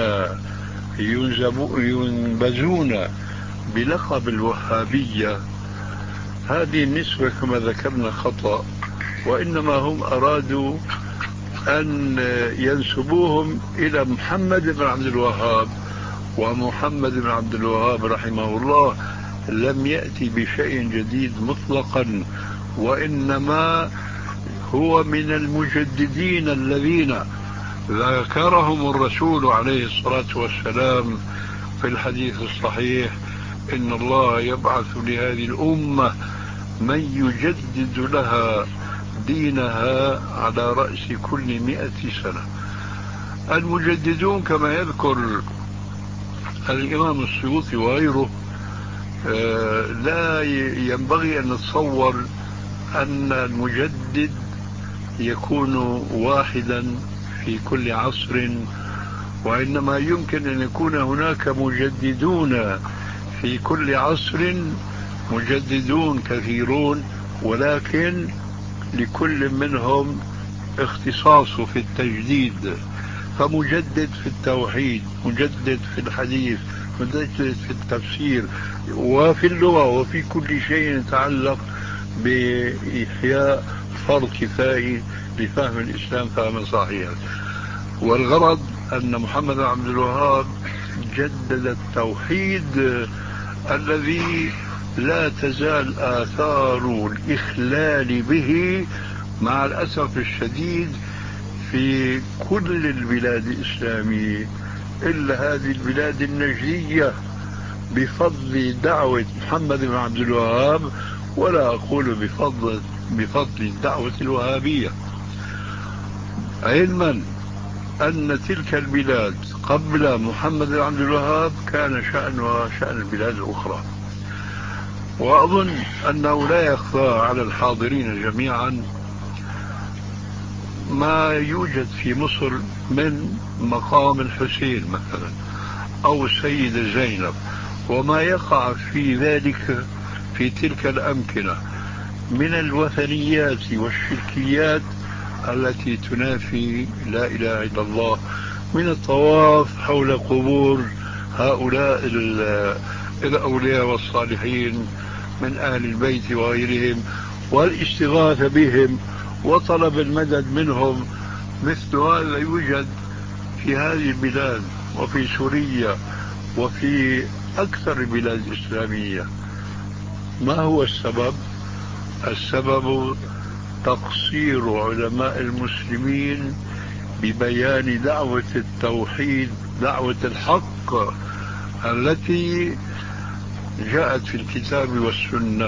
B: ينبذون بلقب الوهابية، هذه النسبة كما ذكرنا خطأ، وإنما هم أرادوا أن ينسبوهم إلى محمد بن عبد الوهاب، ومحمد بن عبد الوهاب رحمه الله لم يأتي بشيء جديد مطلقا، وإنما هو من المجددين الذين ذكرهم الرسول عليه الصلاة والسلام في الحديث الصحيح: إن الله يبعث لهذه الأمة من يجدد لها دينها على رأس كل مئة سنة. المجددون كما يذكر الإمام السيوطي وغيره، لا ينبغي أن نتصور أن المجدد يكون واحدا في كل عصر، وإنما يمكن أن يكون هناك مجددون في كل عصر، مجددون كثيرون، ولكن لكل منهم اختصاصه في التجديد، فمجدد في التوحيد، مجدد في الحديث، مجدد في التفسير وفي اللغة وفي كل شيء يتعلق بإحياء فرض كفائي لفهم الإسلام فهما صحيحا. والغرض أن محمد بن عبد الوهاب جدد التوحيد الذي لا تزال آثار الإخلال به مع الأسف الشديد في كل البلاد الإسلامية إلا هذه البلاد النجدية بفضل دعوة محمد بن عبد الوهاب، ولا أقول بفضل بفضل الدعوة الوهابية، علما أن تلك البلاد قبل محمد بن عبد الوهاب كان شأنها شأن البلاد الأخرى. وأظن أنه لا يخفى على الحاضرين جميعا ما يوجد في مصر من مقام الحسين مثلا أو السيدة زينب، وما يقع في ذلك في تلك الأمكنة من الوثنيات والشركيات التي تنافي لا إله إلا الله، من الطواف حول قبور هؤلاء الأولياء والصالحين من أهل البيت وغيرهم، والاستغاثة بهم وطلب المدد منهم. مثل هذا يوجد في هذه البلاد وفي سوريا وفي أكثر البلاد الإسلامية. ما هو السبب؟ السبب تقصير علماء المسلمين ببيان دعوة التوحيد، دعوة الحق التي جاءت في الكتاب والسنة.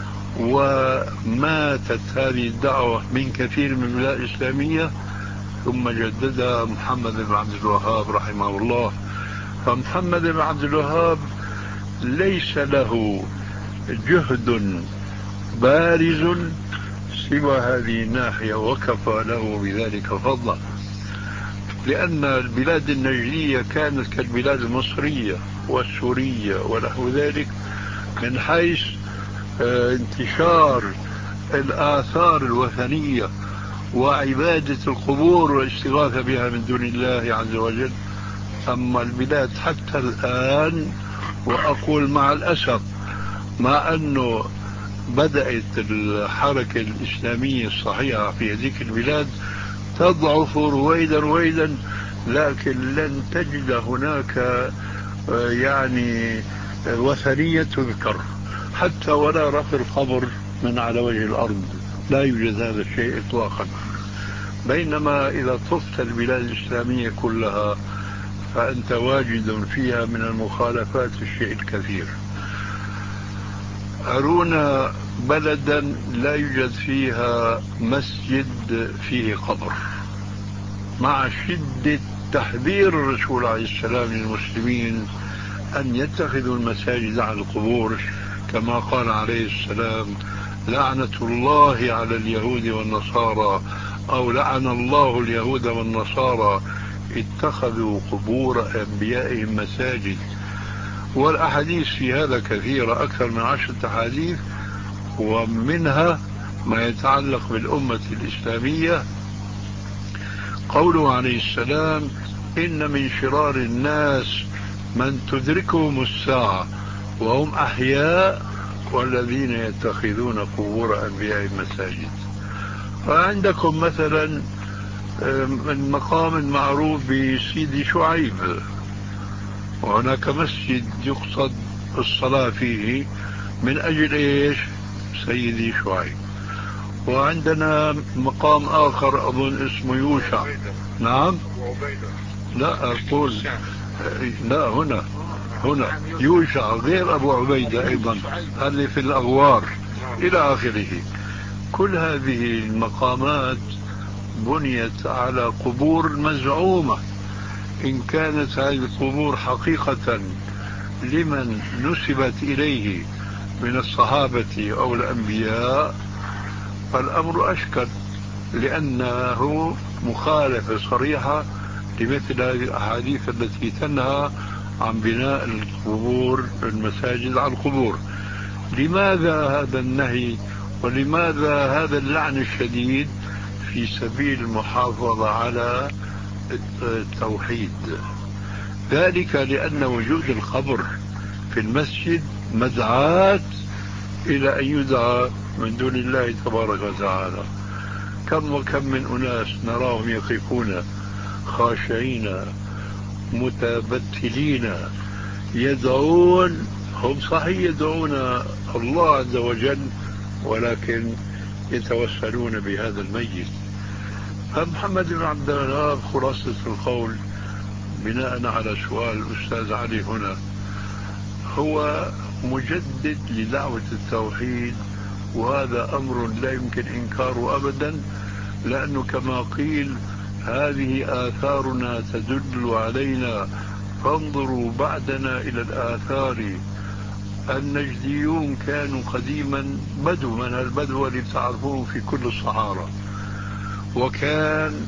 B: وماتت هذه الدعوة من كثير من البلاد الإسلامية ثم جددها محمد بن عبد الوهاب رحمه الله. فمحمد بن عبد الوهاب ليس له جهد بارز سوى هذه الناحية، وكفى له بذلك فضلا، لأن البلاد النجدية كانت كالبلاد المصرية والسورية ونحو ذلك من حيث انتشار الآثار الوثنية وعبادة القبور والاستغاثة بها من دون الله عز وجل. أما البلاد حتى الآن، وأقول مع الأسف، مع أنه بدأت الحركة الإسلامية الصحيحة في هذه البلاد تضعف رويدا رويدا، لكن لن تجد هناك يعني وثنية تذكر حتى ولا رفع القبر من على وجه الأرض، لا يوجد هذا الشيء إطلاقا. بينما إذا طفت البلاد الإسلامية كلها فأنت واجد فيها من المخالفات الشيء الكثير. أرونا بلدا لا يوجد فيها مسجد فيه قبر، مع شدة تحذير الرسول عليه السلام للمسلمين أن يتخذوا المساجد على القبور، كما قال عليه السلام: لعنة الله على اليهود والنصارى، أو لعن الله اليهود والنصارى اتخذوا قبور أنبيائهم مساجد. والأحاديث في هذا كثيرة، أكثر من عشرة أحاديث، ومنها ما يتعلق بالأمة الإسلامية قوله عليه السلام: إن من شرار الناس من تدركهم الساعة وهم أحياء والذين يتخذون قبور أنبيائهم مساجد. فعندكم مثلا من مقام معروف بسيدي شعيب، وهناك مسجد يقصد الصلاة فيه من أجل إيش؟ سيدي شعيب. وعندنا مقام آخر أظن اسمه يوشع. نعم، لا أقول لا، هنا هنا يوشع غير أبو عبيدة أيضا اللي في الأغوار إلى آخره. كل هذه المقامات بنيت على قبور مزعومة. إن كانت هذه القبور حقيقة لمن نسبت إليه من الصحابة أو الأنبياء فالأمر أشكل، لأنه مخالفة صريحة لمثل هذه الأحاديث التي تنهى عن بناء القبور المساجد على القبور. لماذا هذا النهي ولماذا هذا اللعن الشديد في سبيل المحافظة على التوحيد. ذلك لأن وجود القبر في المسجد مدعاة إلى أن يدعى من دون الله تبارك وتعالى. كم وكم من أناس نراهم يقفون خاشعين متبتلين يدعون، هم صحيح يدعون الله عز وجل ولكن يتوسلون بهذا الميت. فمحمد بن عبد الوهاب خلاصة القول بناء على سؤال الأستاذ علي هنا هو مجدد لدعوة التوحيد، وهذا أمر لا يمكن إنكاره أبدا، لأنه كما قيل هذه آثارنا تدل علينا فانظروا بعدنا إلى الآثار. النجديون كانوا قديما بدو، من البدو اللي تعرفوه في كل الصحارى، وكان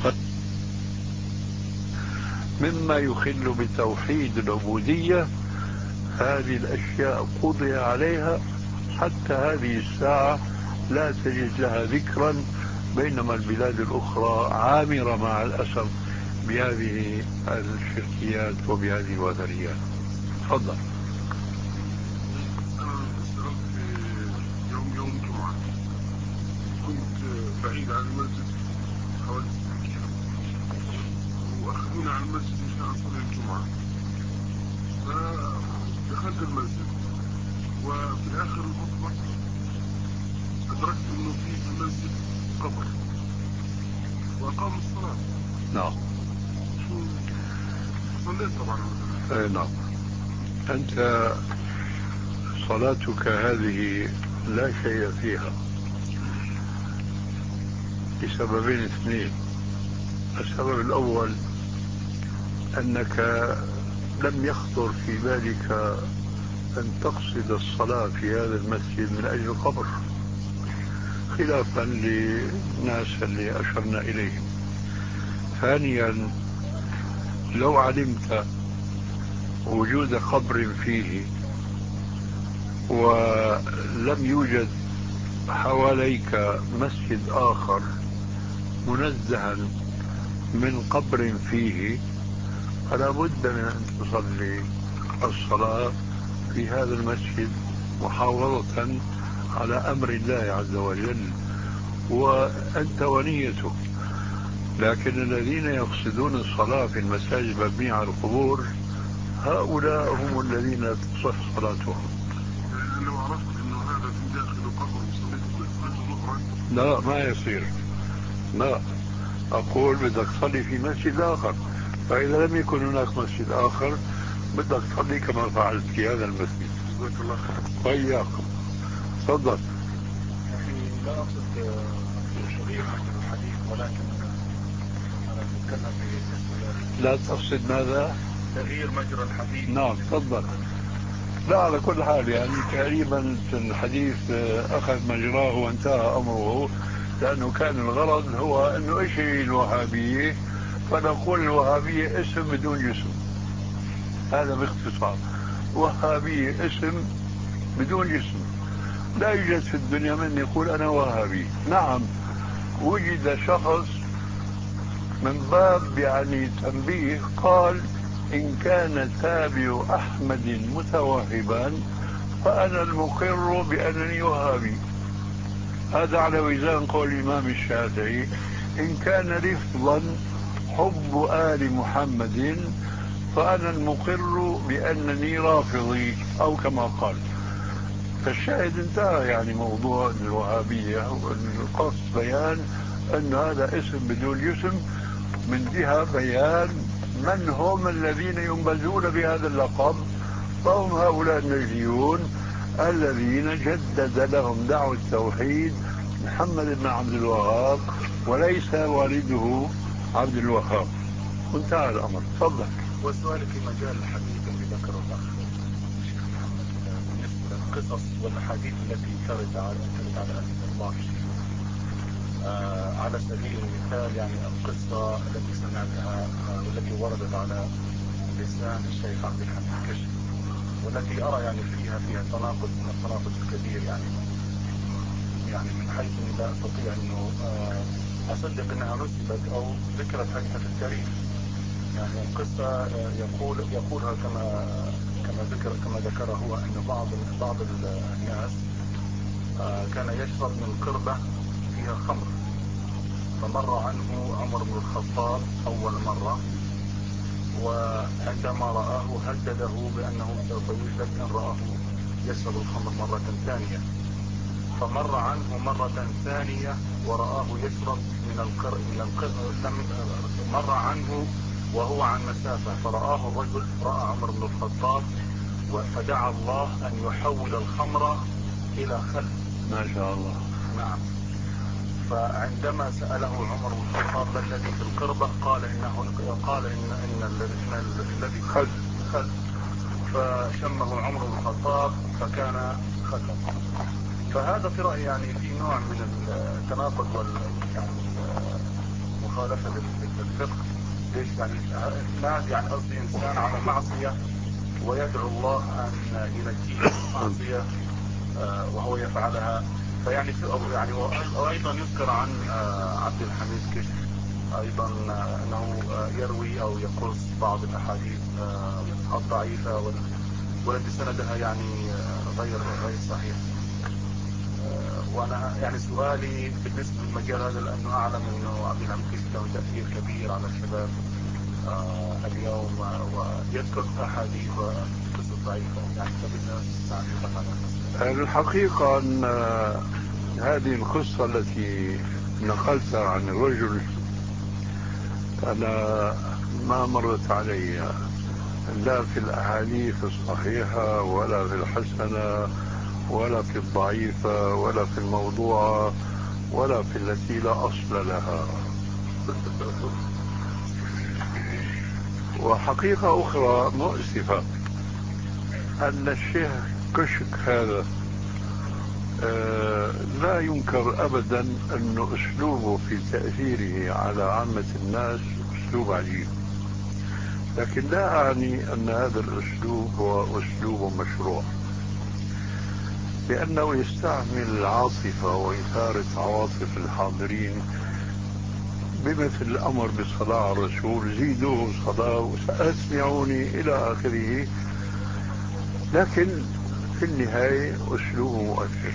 B: مما يخل بتوحيد العبودية هذه الأشياء قضي عليها حتى هذه الساعة لا تجد لها ذكرا، بينما البلاد الأخرى عامرة مع الأسف بهذه الشركيات وبهذه الوثنيات. تفضل.
D: يوم يوم جمعة كنت بعيد عن المسجد حوالي ستة كيلو، وأخذونا عن المسجد مشان أصلي الجمعة، فدخلت المسجد وفي آخر الخطبة أدركت إنه في المسجد قبر وأقام الصلاة.
B: نعم.
D: شو صليت طبعا.
B: اي نعم. أنت صلاتك هذه لا شيء فيها لسببين اثنين. السبب الأول أنك لم يخطر في بالك أن تقصد الصلاة في هذا المسجد من أجل القبر، خلافا للناس اللي أشرنا إليهم. ثانيا لو علمت وجود قبر فيه ولم يوجد حواليك مسجد آخر منزها من قبر فيه فلا بد من أن تصلي الصلاة في هذا المسجد محافظة على أمر الله عز وجل وأنت ونيتك. لكن الذين يقصدون الصلاة في المساجد المبنية على القبور هؤلاء هم الذين لا تصح صلاتهم.
D: يعني لو عرفت انه هذا في داخل قبر وصليت ظهرا
B: لا ما يصير. لا، أقول بدك تصلي في مسجد آخر، فإذا لم يكن هناك مسجد آخر بدك تصلي كما فعلت في هذا المسجد.
D: جزاك الله خير.
B: وإياكم. تفضل.
E: لا أقصد تغيير مجرى الحديث، ولكن أنا أتكلم في
B: لا تقصد ماذا؟
E: تغيير مجرى الحديث.
B: نعم تفضل. لا على كل حال يعني تقريبا الحديث أخذ مجراه وانتهى أمره، لأنه كان الغرض هو أنه إيش هي الوهابية، فنقول الوهابية اسم بدون جسم. هذا باختصار، وهابية اسم بدون جسم. لا يوجد في الدنيا من يقول أنا وهابي. نعم وجد شخص من باب يعني تنبيه قال إن كان تابع أحمد متوهبا فأنا المقر بأنني وهابي. هذا على وزان قول الإمام الشافعي إن كان رفضا حب آل محمد فأنا المقر بأنني رافضي، أو كما قال. فالشاهد انتهى يعني موضوع الوهابية. القصد بيان أن هذا اسم بدون جسم من جهة بيان من هم الذين ينبذون بهذا اللقب، فهم هؤلاء النجديون الذين جدد لهم دعوة التوحيد محمد بن عبد الوهاب وليس والده عبد الوهاب. انتهى الأمر. تفضل.
E: والسؤال في مجال الحديث اللي ذكره الأخ الشيخ محمد بالنسبة للقصص والأحاديث التي ترد على ترد على ألسنة الله آه على سبيل المثال يعني القصة التي سمعتها آه والتي وردت على لسان الشيخ عبد الحميد كشف، والتي أرى يعني فيها فيها تناقض من التناقض الكبير، يعني يعني من حيث لا أستطيع أنه آه أصدق أنها نسبت أو ذكرت حتى في التاريخ. يعني القصة يقول يقولها كما كما ذكر كما ذكر هو أن بعض بعض الناس كان يشرب من قربة فيها خمر، فمر عنه عمر بن الخطاب أول مرة، وعندما رآه هدده بأنه سوف يجلد إن رآه يشرب الخمر مرة ثانية، فمر عنه مرة ثانية ورآه يشرب من القر من القر مر عنه وهو عن مسافة، فرآه الرجل، رأى عمر بن الخطاب، فدعا الله أن يحول الخمر إلى خل.
B: ما شاء الله.
E: نعم. فعندما سأله عمر بن الخطاب ما الذي في القربة، قال إنه قال إن إن الذي خل خل فشمه عمر بن الخطاب فكان خلا. فهذا في رأيي يعني في نوع من التناقض وال يعني مخالفة للفقه. ليش يعني ناس يعني قصدي إنسان على معصية ويدعو الله أن ينجيه من المعصية وهو يفعلها. فيعني يعني وأيضا يذكر عن عبد الحميد كشك أيضا أنه يروي أو يقص بعض الأحاديث الضعيفة والتي سندها يعني غير غير صحيح. وأنا يعني سؤالي بالنسبة للمجال هذا لأنه أعلم أنه عبد الحميد كشك له تأثير كبير على الشباب اليوم ويذكر أحاديث وقصص ضعيفة، يعني فبدنا تعليقا على المسألة.
B: الحقيقة أن هذه القصة التي نقلتها عن الرجل أنا ما مرت علي لا في الأحاديث الصحيحة ولا في الحسنة ولا في الضعيفة ولا في الموضوعة ولا في التي لا أصل لها. وحقيقة أخرى مؤسفة أن الشيخ كشك هذا آه لا ينكر أبدا أن أسلوبه في تأثيره على عامة الناس أسلوب عجيب، لكن لا أعني أن هذا الأسلوب هو أسلوب مشروع، لأنه يستعمل العاطفة وإثارة عواطف الحاضرين بمثل الأمر بالصلاة على الرسول، زيدوه صلاة وسأسمعوني إلى آخره، لكن في النهاية أسلوب مؤثر.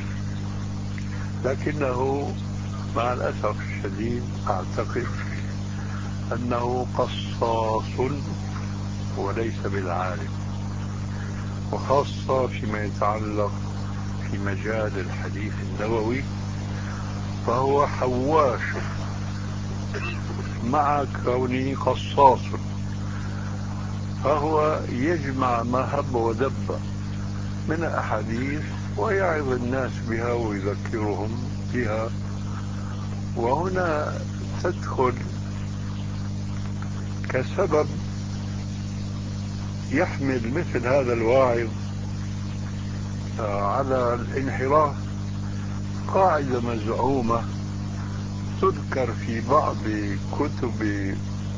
B: لكنه مع الأسف الشديد أعتقد أنه قصاص وليس بالعالم، وخاصة فيما يتعلق في مجال الحديث النبوي، فهو حواش مع كونه قصاص، فهو يجمع ما هب ودب من أحاديث ويعظ الناس بها ويذكرهم بها. وهنا تدخل كسبب يحمل مثل هذا الواعظ على الانحراف قاعدة مزعومة تذكر في بعض كتب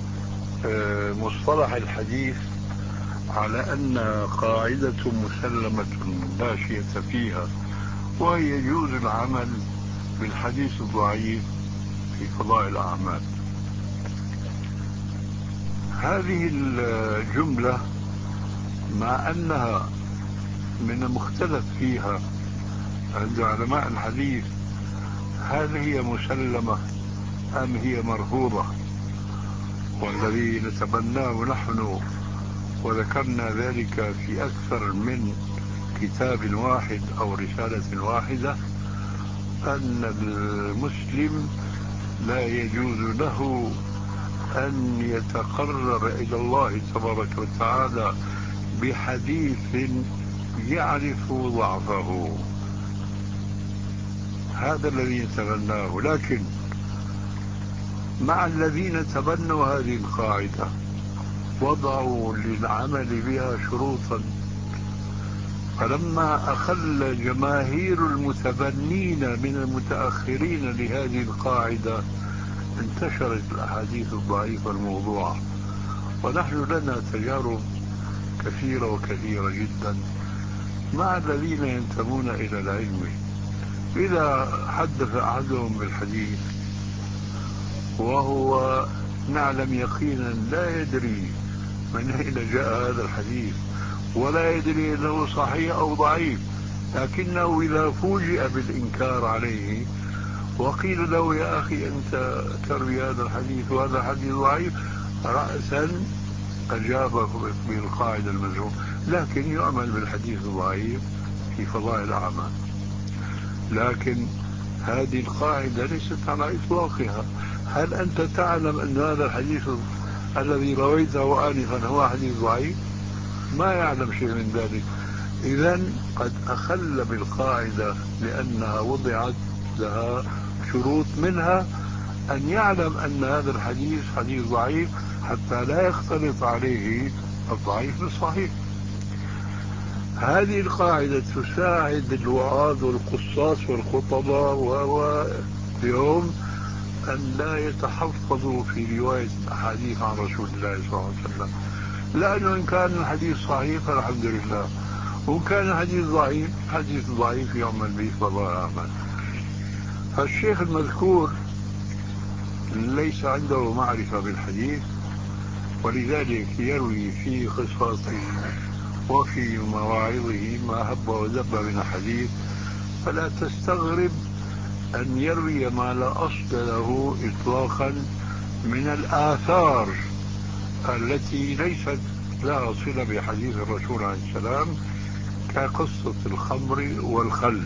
B: مصطلح الحديث على أن قاعدة مسلمة لا شيء فيها، وهي يجوز العمل بالحديث الضعيف في فضائل الأعمال. هذه الجملة مع أنها من المختلف فيها عند علماء الحديث، هل هي مسلمة أم هي مرفوضة؟ والذي نتبناه نحن وذكرنا ذلك في أكثر من كتاب واحد أو رسالة واحدة أن المسلم لا يجوز له أن يتقرب إلى الله تبارك وتعالى بحديث يعرف ضعفه. هذا الذي يتبناه. لكن مع الذين تبنوا هذه القاعدة وضعوا للعمل بها شروطا، فلما أخل جماهير المتبنين من المتأخرين لهذه القاعدة انتشرت الأحاديث الضعيفة الموضوعة. ونحن لنا تجارب كثيرة وكثيرة جدا مع الذين ينتمون إلى العلم. إذا حدث أحدهم بالحديث وهو نعلم يقينا لا يدري من أين جاء هذا الحديث ولا يدري أنه صحيح أو ضعيف، لكنه إذا فوجئ بالإنكار عليه وقيل له يا أخي أنت تروي هذا الحديث وهذا الحديث ضعيف، رأسا أجاب بالقاعدة المزعومة، لكن يعمل بالحديث الضعيف في فضائل الأعمال. لكن هذه القاعدة ليست على إطلاقها. هل أنت تعلم أن هذا الحديث الذي رويته آنفا هو حديث ضعيف؟ ما يعلم شيء من ذلك. إذن قد أخل بالقاعدة لأنها وضعت لها شروط، منها أن يعلم أن هذا الحديث حديث ضعيف حتى لا يختلط عليه الضعيف بالصحيح. هذه القاعدة تساعد الوعاظ والقصاص والخطباء واليوم أن لا يتحفظوا في رواية الأحاديث عن رسول الله صلى الله عليه وسلم، لأنه إن كان الحديث صحيح فالحمد لله، وإن كان الحديث ضعيف حديث ضعيف يعمل به فضاء الأعمال. فالشيخ المذكور ليس عنده معرفة بالحديث، ولذلك يروي في قصصه وفي مواعظه ما هب ودب من الحديث، فلا تستغرب أن يروي ما لا أصل له إطلاقا من الآثار التي ليست لها صلة بحديث الرسول عليه السلام، كقصة الخمر والخل.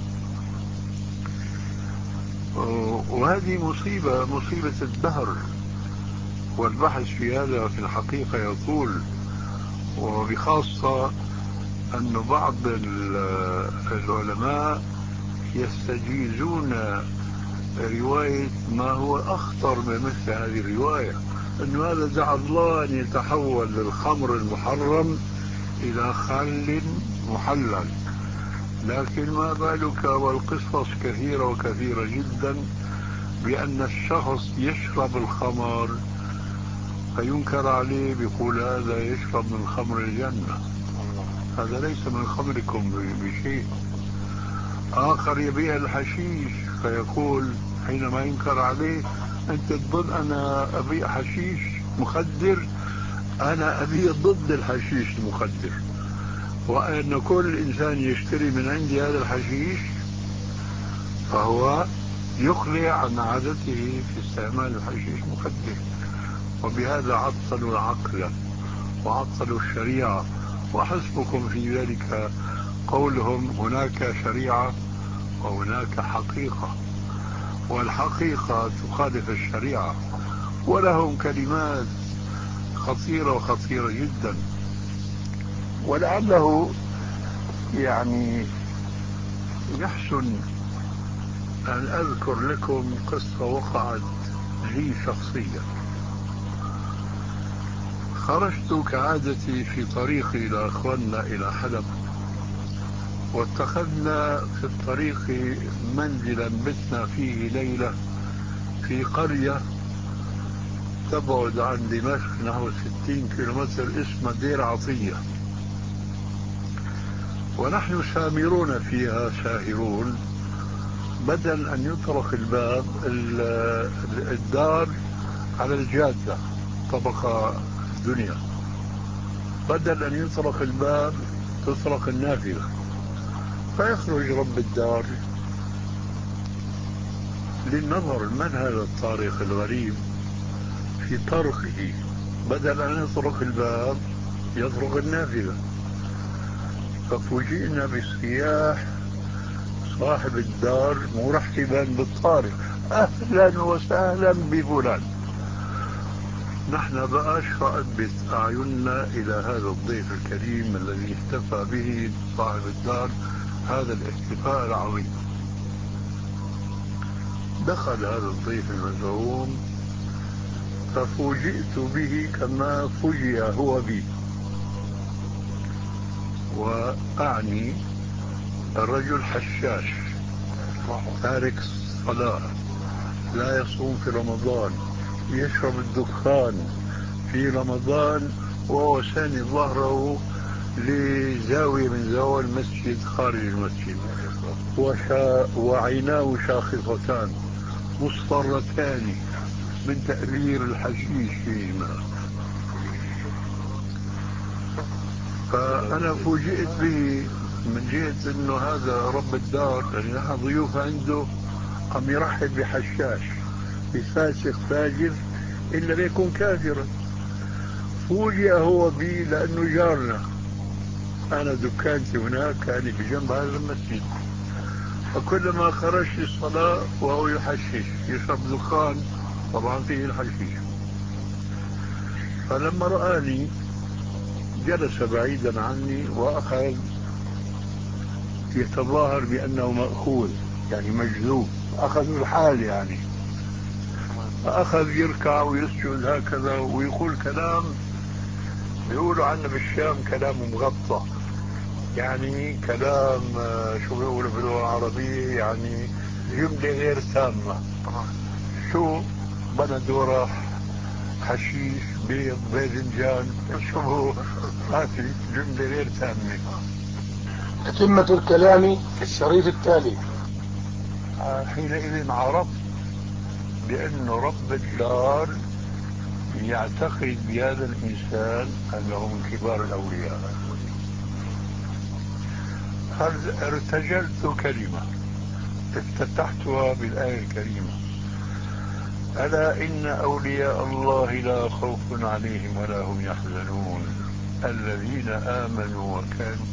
B: وهذه مصيبة مصيبة الدهر، والبحث في هذا في الحقيقة يقول، وبخاصة أن بعض العلماء يستجيزون رواية ما هو أخطر من مثل هذه الرواية، أن هذا دعا الله أن يتحول للخمر المحرم إلى خل محلل، لكن ما بالك والقصص كثيرة وكثيرة جدا بأن الشخص يشرب الخمر فينكر عليه، بيقول هذا يشرب من خمر الجنة، هذا ليس من خمركم بشيء. آخر يبيع الحشيش فيقول حينما ينكر عليه أنت تظن أنا أبيع حشيش مخدر؟ أنا أبيع ضد الحشيش المخدر، وأن كل إنسان يشتري من عندي هذا الحشيش فهو يقلع عن عادته في استعمال الحشيش مخدر. وبهذا عطلوا العقل وعطلوا الشريعة، وحسبكم في ذلك قولهم هناك شريعة وهناك حقيقة، والحقيقة تخالف الشريعة، ولهم كلمات خطيرة وخطيرة جدا. ولعله يعني يحسن أن أذكر لكم قصة وقعت لي شخصيا. خرجت كعادتي في طريقي إلى أخواننا إلى حلب، واتخذنا في الطريق منزلا بتنا فيه ليلة في قرية تبعد عن دمشق نحو ستين كيلومتر اسمها دير عطية، ونحن سامرون فيها ساهرون. بدل أن يطرق الباب الدار على الجادة طبقة الدنيا، بدل أن يطرق الباب تطرق النافذة، فيخرج رب الدار للنظر من هذا الطارق الغريب في طرقه، بدل أن يطرق الباب يطرق النافذة. ففوجئنا بصياح صاحب الدار مرحبا بالطارق، أهلا وسهلا بفلان. نحن بقى اشرأت بأعيننا إلى هذا الضيف الكريم الذي احتفى به صاحب الدار هذا الاحتفاء العظيم. دخل هذا الضيف المزعوم ففوجئت به كما فوجئ هو بي، وأعني الرجل حشاش تارك الصلاة، لا يصوم في رمضان، يشرب الدخان في رمضان، وهو ساني ظهره لزاوية من زوايا المسجد خارج المسجد، وشا وعيناه شاخصتان مصفرتان من تأثير الحشيش فيهما. فأنا فوجئت به من جهة أنه هذا رب الدار اللي نحن ضيوف عنده عم يرحب بحشاش بفاسق فاجر إلا ليكون كافرا. فوجئ هو بي لأنه جارنا، أنا دكانتي هناك كان بجنب هذا المسجد، فكلما خرجت الصلاة وهو يحشش يشرب دخان طبعا فيه الحشيش. فلما رآني جلس بعيدا عني وأخذ يتظاهر بأنه مأخوذ يعني مجذوب، أخذوا الحال يعني، فأخذ يركع ويسجد هكذا ويقول كلام بيقولوا عنه بالشام كلام مغطى، يعني كلام شو بيقولوا باللغة العربية يعني جملة غير تامة. شو بندورة حشيش بيض باذنجان شو هاتي جملة غير تامة.
A: تتمة الكلام في الشريط التالي.
B: حينئذ عرفت بأن رب الدار يعتقد بهذا الإنسان أنه من كبار الأولياء. ارتجلت كلمة افتتحتها بالآية الكريمة: ألا إن أولياء الله لا خوف عليهم ولا هم يحزنون الذين آمنوا وكانوا